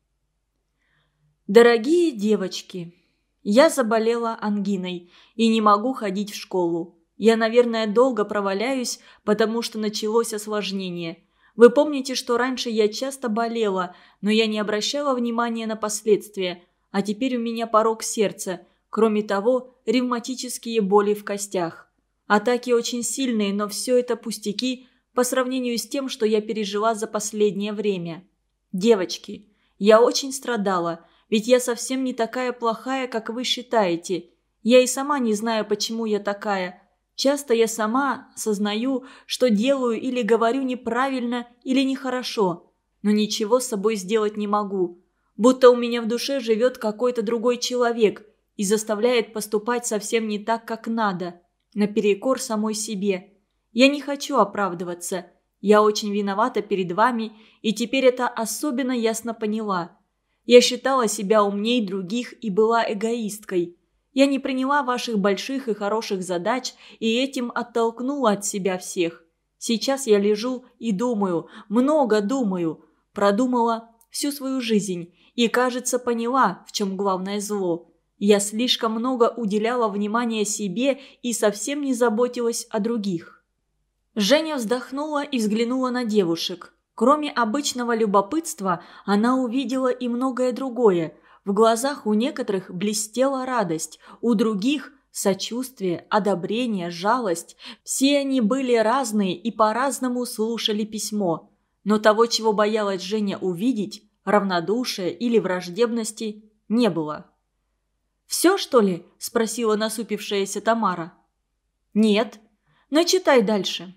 Дорогие девочки, я заболела ангиной и не могу ходить в школу. Я, наверное, долго проваляюсь, потому что началось осложнение. Вы помните, что раньше я часто болела, но я не обращала внимания на последствия, а теперь у меня порок сердца, кроме того, ревматические боли в костях. Атаки очень сильные, но все это пустяки по сравнению с тем, что я пережила за последнее время. Девочки, я очень страдала, ведь я совсем не такая плохая, как вы считаете. Я и сама не знаю, почему я такая. Часто я сама сознаю, что делаю или говорю неправильно или нехорошо, но ничего с собой сделать не могу. Будто у меня в душе живет какой-то другой человек и заставляет поступать совсем не так, как надо, наперекор самой себе. Я не хочу оправдываться. Я очень виновата перед вами и теперь это особенно ясно поняла. Я считала себя умней других и была эгоисткой. Я не приняла ваших больших и хороших задач и этим оттолкнула от себя всех. Сейчас я лежу и думаю, много думаю, продумала всю свою жизнь и, кажется, поняла, в чем главное зло. Я слишком много уделяла внимания себе и совсем не заботилась о других». Женя вздохнула и взглянула на девушек. Кроме обычного любопытства, она увидела и многое другое. В глазах у некоторых блестела радость, у других – сочувствие, одобрение, жалость. Все они были разные и по-разному слушали письмо. Но того, чего боялась Женя увидеть, равнодушия или враждебности, не было. «Все, что ли?» – спросила насупившаяся Тамара. «Нет, но читай дальше».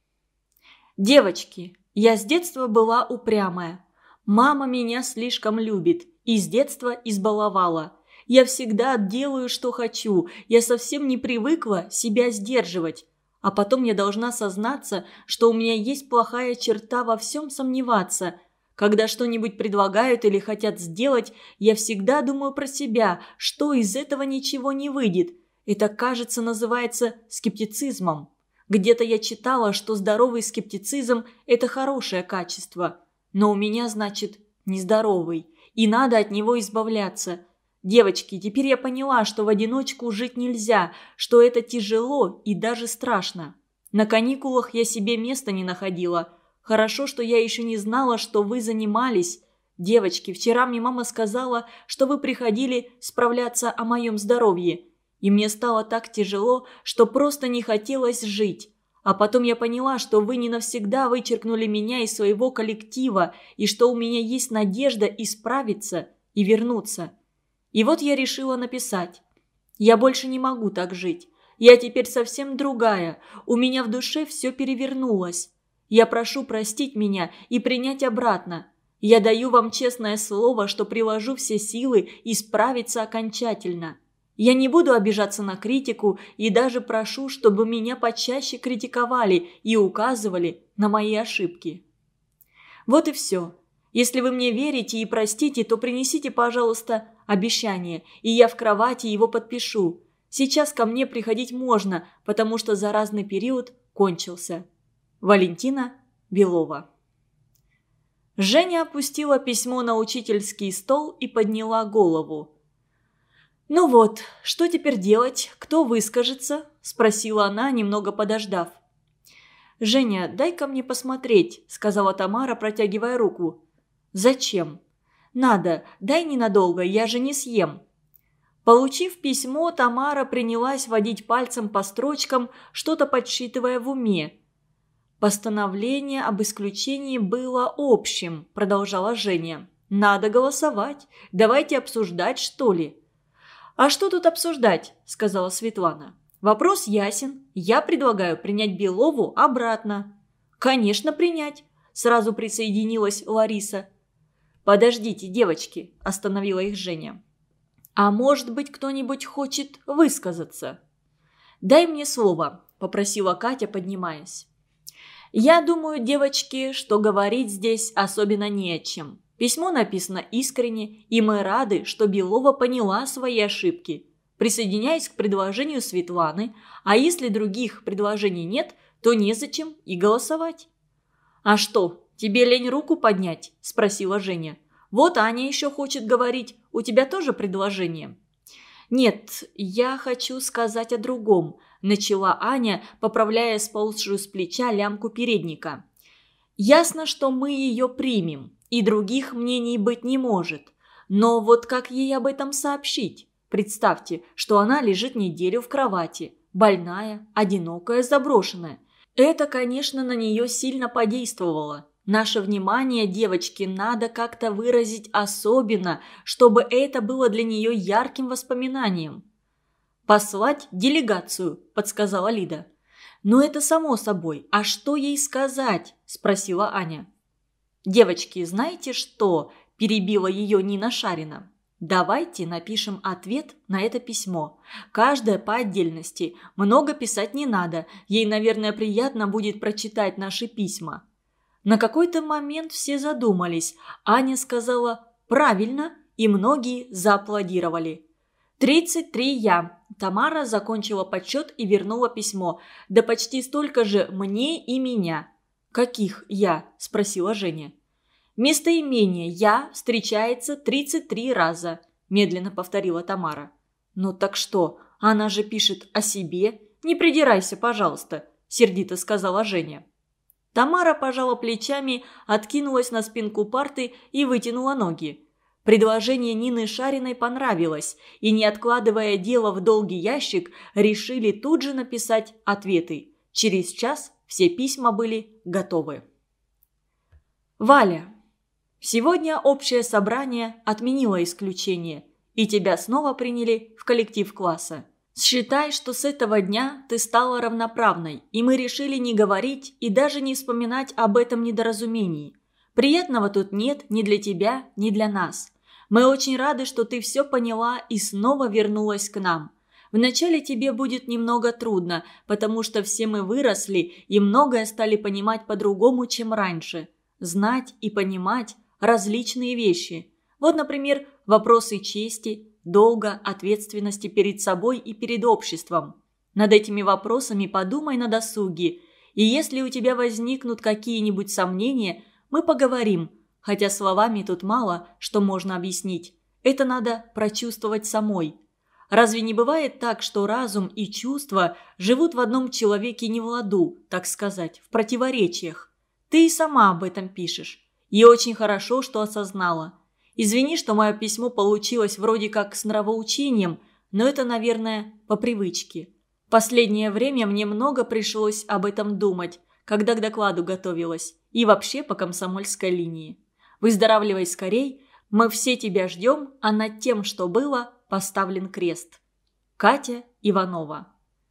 «Девочки, я с детства была упрямая. Мама меня слишком любит и с детства избаловала. Я всегда делаю, что хочу, я совсем не привыкла себя сдерживать. А потом я должна сознаться, что у меня есть плохая черта во всем сомневаться. Когда что-нибудь предлагают или хотят сделать, я всегда думаю про себя, что из этого ничего не выйдет. Это, кажется, называется скептицизмом. Где-то я читала, что здоровый скептицизм – это хорошее качество. Но у меня, значит, нездоровый. И надо от него избавляться. Девочки, теперь я поняла, что в одиночку жить нельзя, что это тяжело и даже страшно. На каникулах я себе места не находила. Хорошо, что я еще не знала, что вы занимались. Девочки, вчера мне мама сказала, что вы приходили справляться о моем здоровье. И мне стало так тяжело, что просто не хотелось жить. А потом я поняла, что вы не навсегда вычеркнули меня из своего коллектива, и что у меня есть надежда исправиться и вернуться. И вот я решила написать. Я больше не могу так жить. Я теперь совсем другая. У меня в душе все перевернулось. Я прошу простить меня и принять обратно. Я даю вам честное слово, что приложу все силы исправиться окончательно. Я не буду обижаться на критику и даже прошу, чтобы меня почаще критиковали и указывали на мои ошибки. Вот и все. Если вы мне верите и простите, то принесите, пожалуйста, обещание, и я в кровати его подпишу. Сейчас ко мне приходить можно, потому что заразный период кончился. Валентина Белова. Женя опустила письмо на учительский стол и подняла голову. «Ну вот, что теперь делать? Кто выскажется?» – спросила она, немного подождав. «Женя, дай-ка мне посмотреть», – сказала Тамара, протягивая руку. «Зачем?» «Надо, дай ненадолго, я же не съем». Получив письмо, Тамара принялась водить пальцем по строчкам, что-то подсчитывая в уме. «Постановление об исключении было общим», – продолжала Женя. «Надо голосовать. Давайте обсуждать, что ли». «А что тут обсуждать?» – сказала Светлана. «Вопрос ясен. Я предлагаю принять Белову обратно». «Конечно, принять», – сразу присоединилась Лариса. «Подождите, девочки», – остановила их Женя. «А может быть, кто-нибудь хочет высказаться?» «Дай мне слово», – попросила Катя, поднимаясь. «Я думаю, девочки, что говорить здесь особенно не о чем. Письмо написано искренне, и мы рады, что Белова поняла свои ошибки. Присоединяюсь к предложению Светланы, а если других предложений нет, то незачем и голосовать». «А что, тебе лень руку поднять?» – спросила Женя. «Вот Аня еще хочет говорить. У тебя тоже предложение?» «Нет, я хочу сказать о другом», – начала Аня, поправляя сползшую с плеча лямку передника. «Ясно, что мы ее примем, и других мнений быть не может. Но вот как ей об этом сообщить? Представьте, что она лежит неделю в кровати, больная, одинокая, заброшенная. Это, конечно, на нее сильно подействовало. Наше внимание, девочки, надо как-то выразить особенно, чтобы это было для нее ярким воспоминанием». «Послать делегацию», – подсказала Лида. «Но это само собой. А что ей сказать?» – спросила Аня. «Девочки, знаете что?» – перебила ее Нина Шарина. «Давайте напишем ответ на это письмо. Каждая по отдельности. Много писать не надо. Ей, наверное, приятно будет прочитать наши письма». На какой-то момент все задумались. Аня сказала «правильно», и многие зааплодировали. «Тридцать три я». Тамара закончила подсчет и вернула письмо. «Да почти столько же мне и меня». «Каких я?» – спросила Женя. «Местоимение «я» встречается тридцать три раза», – медленно повторила Тамара. «Ну так что, она же пишет о себе. Не придирайся, пожалуйста», – сердито сказала Женя. Тамара пожала плечами, откинулась на спинку парты и вытянула ноги. Предложение Нины Шариной понравилось, и, не откладывая дело в долгий ящик, решили тут же написать ответы. Через час все письма были готовы. Валя. Сегодня общее собрание отменило исключение, и тебя снова приняли в коллектив класса. Считай, что с этого дня ты стала равноправной, и мы решили не говорить и даже не вспоминать об этом недоразумении. Приятного тут нет ни для тебя, ни для нас. Мы очень рады, что ты все поняла и снова вернулась к нам. Вначале тебе будет немного трудно, потому что все мы выросли и многое стали понимать по-другому, чем раньше. Знать и понимать различные вещи. Вот, например, вопросы чести, долга, ответственности перед собой и перед обществом. Над этими вопросами подумай на досуге. И если у тебя возникнут какие-нибудь сомнения, мы поговорим, хотя словами тут мало что можно объяснить. Это надо прочувствовать самой. Разве не бывает так, что разум и чувства живут в одном человеке не в ладу, так сказать, в противоречиях? Ты и сама об этом пишешь. И очень хорошо, что осознала. Извини, что мое письмо получилось вроде как с нравоучением, но это, наверное, по привычке. Последнее время мне много пришлось об этом думать, когда к докладу готовилась, и вообще по комсомольской линии. Выздоравливай скорей, мы все тебя ждем, а над тем, что было, поставлен крест. Катя Иванова.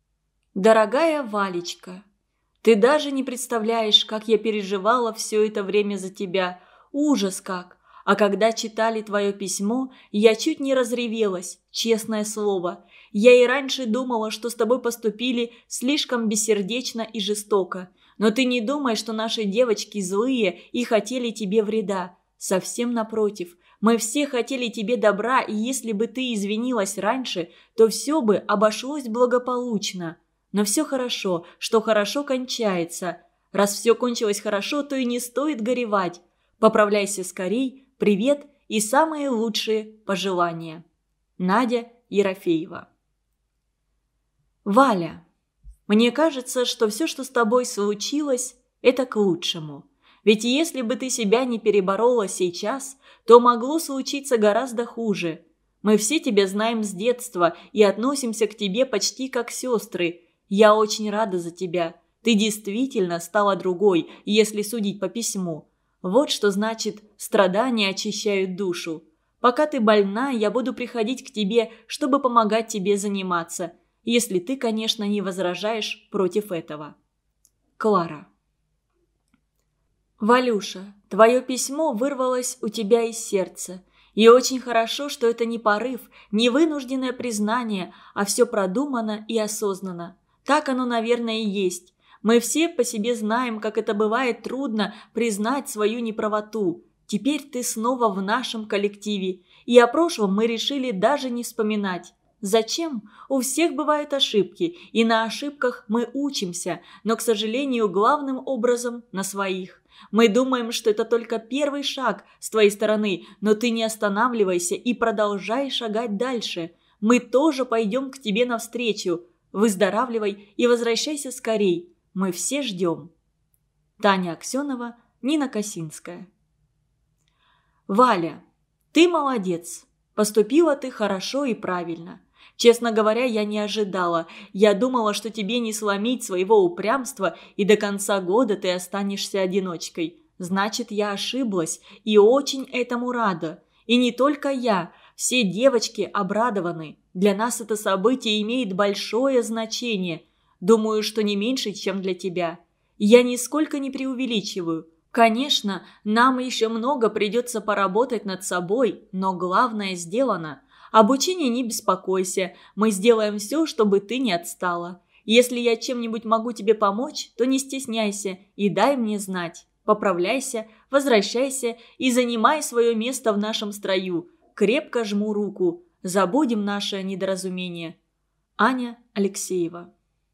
Дорогая Валечка, ты даже не представляешь, как я переживала все это время за тебя. Ужас как! А когда читали твое письмо, я чуть не разревелась, честное слово. Я и раньше думала, что с тобой поступили слишком бессердечно и жестоко. Но ты не думай, что наши девочки злые и хотели тебе вреда. Совсем напротив. Мы все хотели тебе добра, и если бы ты извинилась раньше, то все бы обошлось благополучно. Но все хорошо, что хорошо кончается. Раз все кончилось хорошо, то и не стоит горевать. Поправляйся скорей. Привет и самые лучшие пожелания. Надя Ерофеева. Валя, мне кажется, что все, что с тобой случилось, это к лучшему. Ведь если бы ты себя не переборола сейчас, то могло случиться гораздо хуже. Мы все тебя знаем с детства и относимся к тебе почти как сестры. Я очень рада за тебя. Ты действительно стала другой, если судить по письму. Вот что значит «страдания очищают душу». Пока ты больна, я буду приходить к тебе, чтобы помогать тебе заниматься, если ты, конечно, не возражаешь против этого. Клара. Валюша, твое письмо вырвалось у тебя из сердца. И очень хорошо, что это не порыв, не вынужденное признание, а все продумано и осознанно. Так оно, наверное, и есть. Мы все по себе знаем, как это бывает трудно признать свою неправоту. Теперь ты снова в нашем коллективе, и о прошлом мы решили даже не вспоминать. Зачем? У всех бывают ошибки, и на ошибках мы учимся, но, к сожалению, главным образом на своих. Мы думаем, что это только первый шаг с твоей стороны, но ты не останавливайся и продолжай шагать дальше. Мы тоже пойдем к тебе навстречу. Выздоравливай и возвращайся скорей. Мы все ждем. Таня Аксенова, Нина Косинская. Валя, ты молодец. Поступила ты хорошо и правильно. Честно говоря, я не ожидала. Я думала, что тебе не сломить своего упрямства, и до конца года ты останешься одиночкой. Значит, я ошиблась и очень этому рада. И не только я. Все девочки обрадованы. Для нас это событие имеет большое значение. Думаю, что не меньше, чем для тебя. Я нисколько не преувеличиваю. Конечно, нам еще много придется поработать над собой, но главное сделано. Об учении не беспокойся, мы сделаем все, чтобы ты не отстала. Если я чем-нибудь могу тебе помочь, то не стесняйся и дай мне знать. Поправляйся, возвращайся и занимай свое место в нашем строю. Крепко жму руку. Забудем наше недоразумение. Аня Алексеева.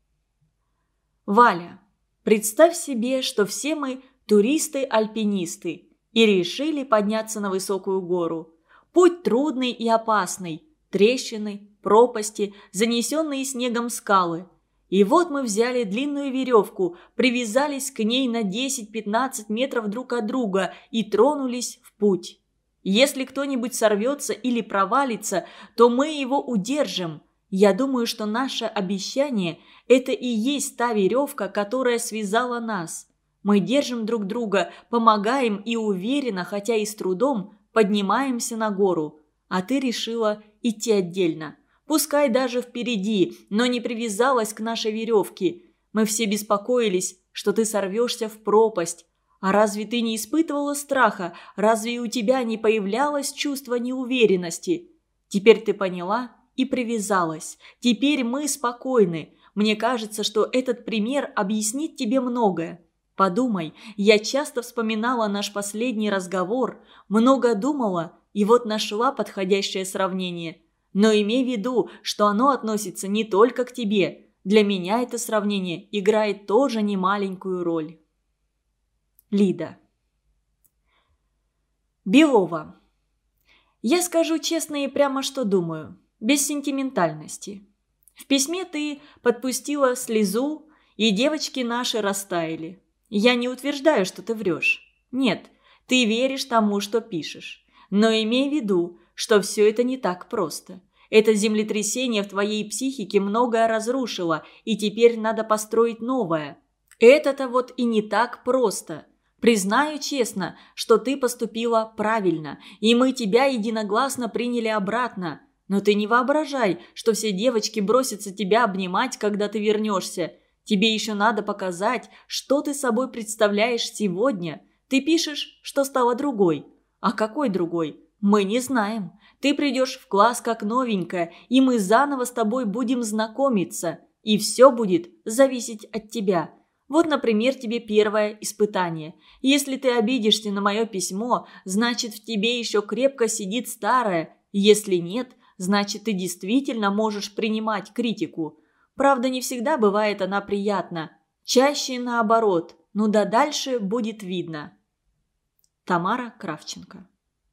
Валя, представь себе, что все мы туристы-альпинисты и решили подняться на высокую гору. Путь трудный и опасный. Трещины, пропасти, занесенные снегом скалы. И вот мы взяли длинную веревку, привязались к ней на десять-пятнадцать метров друг от друга и тронулись в путь. Если кто-нибудь сорвется или провалится, то мы его удержим. Я думаю, что наше обещание – это и есть та веревка, которая связала нас. Мы держим друг друга, помогаем и уверенно, хотя и с трудом, поднимаемся на гору. А ты решила идти отдельно. Пускай даже впереди, но не привязалась к нашей веревке. Мы все беспокоились, что ты сорвешься в пропасть. А разве ты не испытывала страха? Разве у тебя не появлялось чувство неуверенности? Теперь ты поняла и привязалась. Теперь мы спокойны. Мне кажется, что этот пример объяснит тебе многое. Подумай, я часто вспоминала наш последний разговор, много думала и вот нашла подходящее сравнение. Но имей в виду, что оно относится не только к тебе. Для меня это сравнение играет тоже немаленькую роль. Лида. Белова. Я скажу честно и прямо, что думаю, без сентиментальности. В письме ты подпустила слезу, и девочки наши растаяли. Я не утверждаю, что ты врешь. Нет, ты веришь тому, что пишешь. Но имей в виду, что все это не так просто. Это землетрясение в твоей психике многое разрушило, и теперь надо построить новое. Это-то вот и не так просто. Признаю честно, что ты поступила правильно, и мы тебя единогласно приняли обратно. Но ты не воображай, что все девочки бросятся тебя обнимать, когда ты вернешься. Тебе еще надо показать, что ты собой представляешь сегодня. Ты пишешь, что стала другой. А какой другой? Мы не знаем. Ты придешь в класс как новенькая, и мы заново с тобой будем знакомиться. И все будет зависеть от тебя. Вот, например, тебе первое испытание. Если ты обидишься на мое письмо, значит, в тебе еще крепко сидит старое. Если нет, значит, ты действительно можешь принимать критику. Правда, не всегда бывает она приятна. Чаще наоборот. Ну да дальше будет видно. Тамара Кравченко.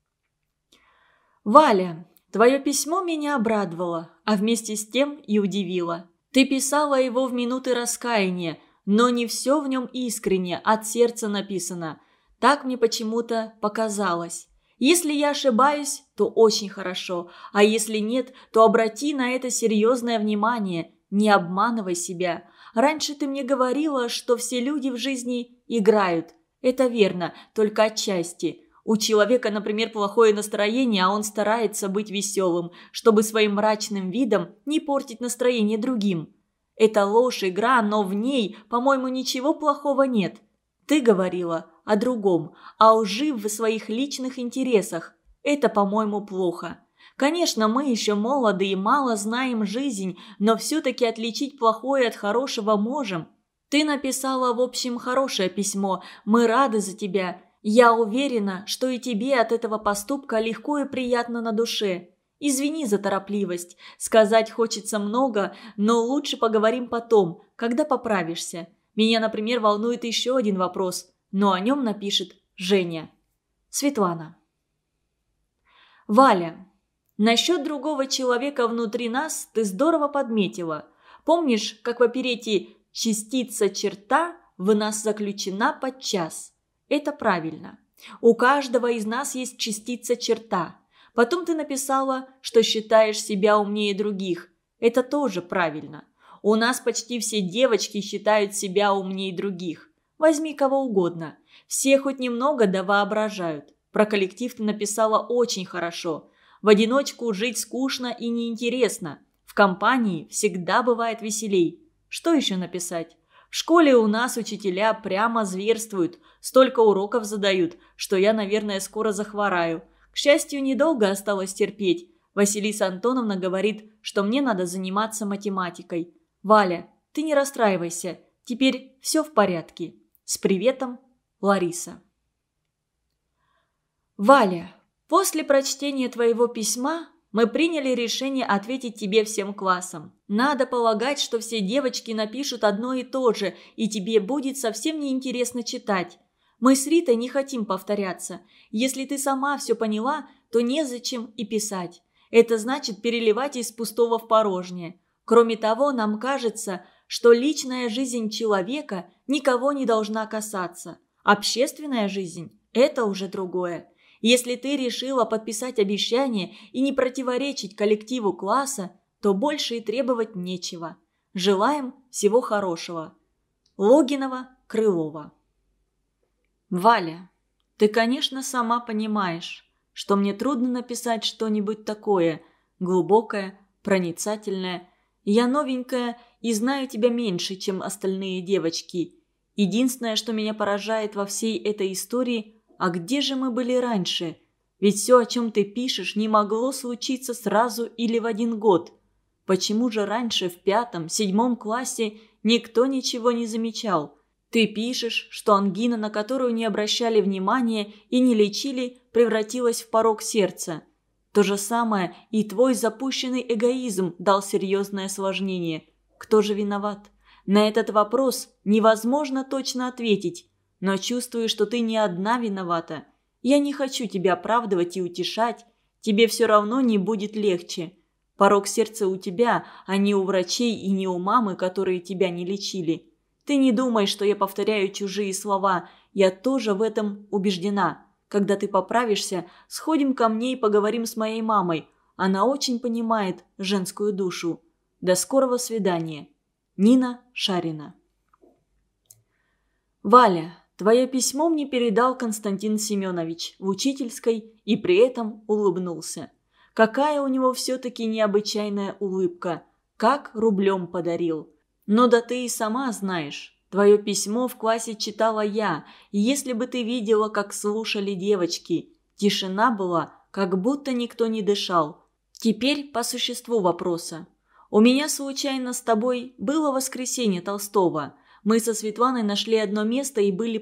Валя, твое письмо меня обрадовало, а вместе с тем и удивило. Ты писала его в минуты раскаяния, но не все в нем искренне, от сердца написано. Так мне почему-то показалось. Если я ошибаюсь, то очень хорошо, а если нет, то обрати на это серьезное внимание, не обманывай себя. Раньше ты мне говорила, что все люди в жизни играют. Это верно, только отчасти. У человека, например, плохое настроение, а он старается быть веселым, чтобы своим мрачным видом не портить настроение другим. Это ложь, игра, но в ней, по-моему, ничего плохого нет. Ты говорила о другом, о лжи в своих личных интересах. Это, по-моему, плохо. Конечно, мы еще молоды и мало знаем жизнь, но все-таки отличить плохое от хорошего можем. Ты написала, в общем, хорошее письмо. Мы рады за тебя. Я уверена, что и тебе от этого поступка легко и приятно на душе. Извини за торопливость. Сказать хочется много, но лучше поговорим потом, когда поправишься. Меня, например, волнует еще один вопрос, но о нем напишет Женя. Светлана. Валя. Насчет другого человека внутри нас ты здорово подметила. Помнишь, как в оперете «Частица черта в нас заключена подчас»? Это правильно. У каждого из нас есть частица черта. Потом ты написала, что считаешь себя умнее других. Это тоже правильно. У нас почти все девочки считают себя умнее других. Возьми кого угодно. Все хоть немного да воображают. Про коллектив ты написала очень хорошо. В одиночку жить скучно и неинтересно. В компании всегда бывает веселей. Что еще написать? В школе у нас учителя прямо зверствуют. Столько уроков задают, что я, наверное, скоро захвораю. К счастью, недолго осталось терпеть. Василиса Антоновна говорит, что мне надо заниматься математикой. Валя, ты не расстраивайся. Теперь все в порядке. С приветом, Лариса. Валя, после прочтения твоего письма мы приняли решение ответить тебе всем классом. Надо полагать, что все девочки напишут одно и то же, и тебе будет совсем неинтересно читать. Мы с Ритой не хотим повторяться. Если ты сама все поняла, то незачем и писать. Это значит переливать из пустого в порожнее. Кроме того, нам кажется, что личная жизнь человека никого не должна касаться. Общественная жизнь – это уже другое. Если ты решила подписать обещание и не противоречить коллективу класса, то больше и требовать нечего. Желаем всего хорошего. Логинова, Крылова. Валя, ты, конечно, сама понимаешь, что мне трудно написать что-нибудь такое глубокое, проницательное. Я новенькая и знаю тебя меньше, чем остальные девочки. Единственное, что меня поражает во всей этой истории – а где же мы были раньше? Ведь все, о чем ты пишешь, не могло случиться сразу или в один год. Почему же раньше, в пятом, седьмом классе, никто ничего не замечал? Ты пишешь, что ангина, на которую не обращали внимания и не лечили, превратилась в порок сердца. То же самое и твой запущенный эгоизм дал серьезное осложнение. Кто же виноват? На этот вопрос невозможно точно ответить. Но чувствую, что ты не одна виновата. Я не хочу тебя оправдывать и утешать. Тебе все равно не будет легче. Порок сердца у тебя, а не у врачей и не у мамы, которые тебя не лечили. Ты не думай, что я повторяю чужие слова. Я тоже в этом убеждена. Когда ты поправишься, сходим ко мне и поговорим с моей мамой. Она очень понимает женскую душу. До скорого свидания. Нина Шарина. Валя. Твое письмо мне передал Константин Семенович в учительской и при этом улыбнулся. Какая у него все-таки необычайная улыбка. Как рублем подарил. Но да ты и сама знаешь. Твое письмо в классе читала я, и если бы ты видела, как слушали девочки. Тишина была, как будто никто не дышал. Теперь по существу вопроса. У меня случайно с тобой было воскресенье Толстого. Мы со Светланой нашли одно место и были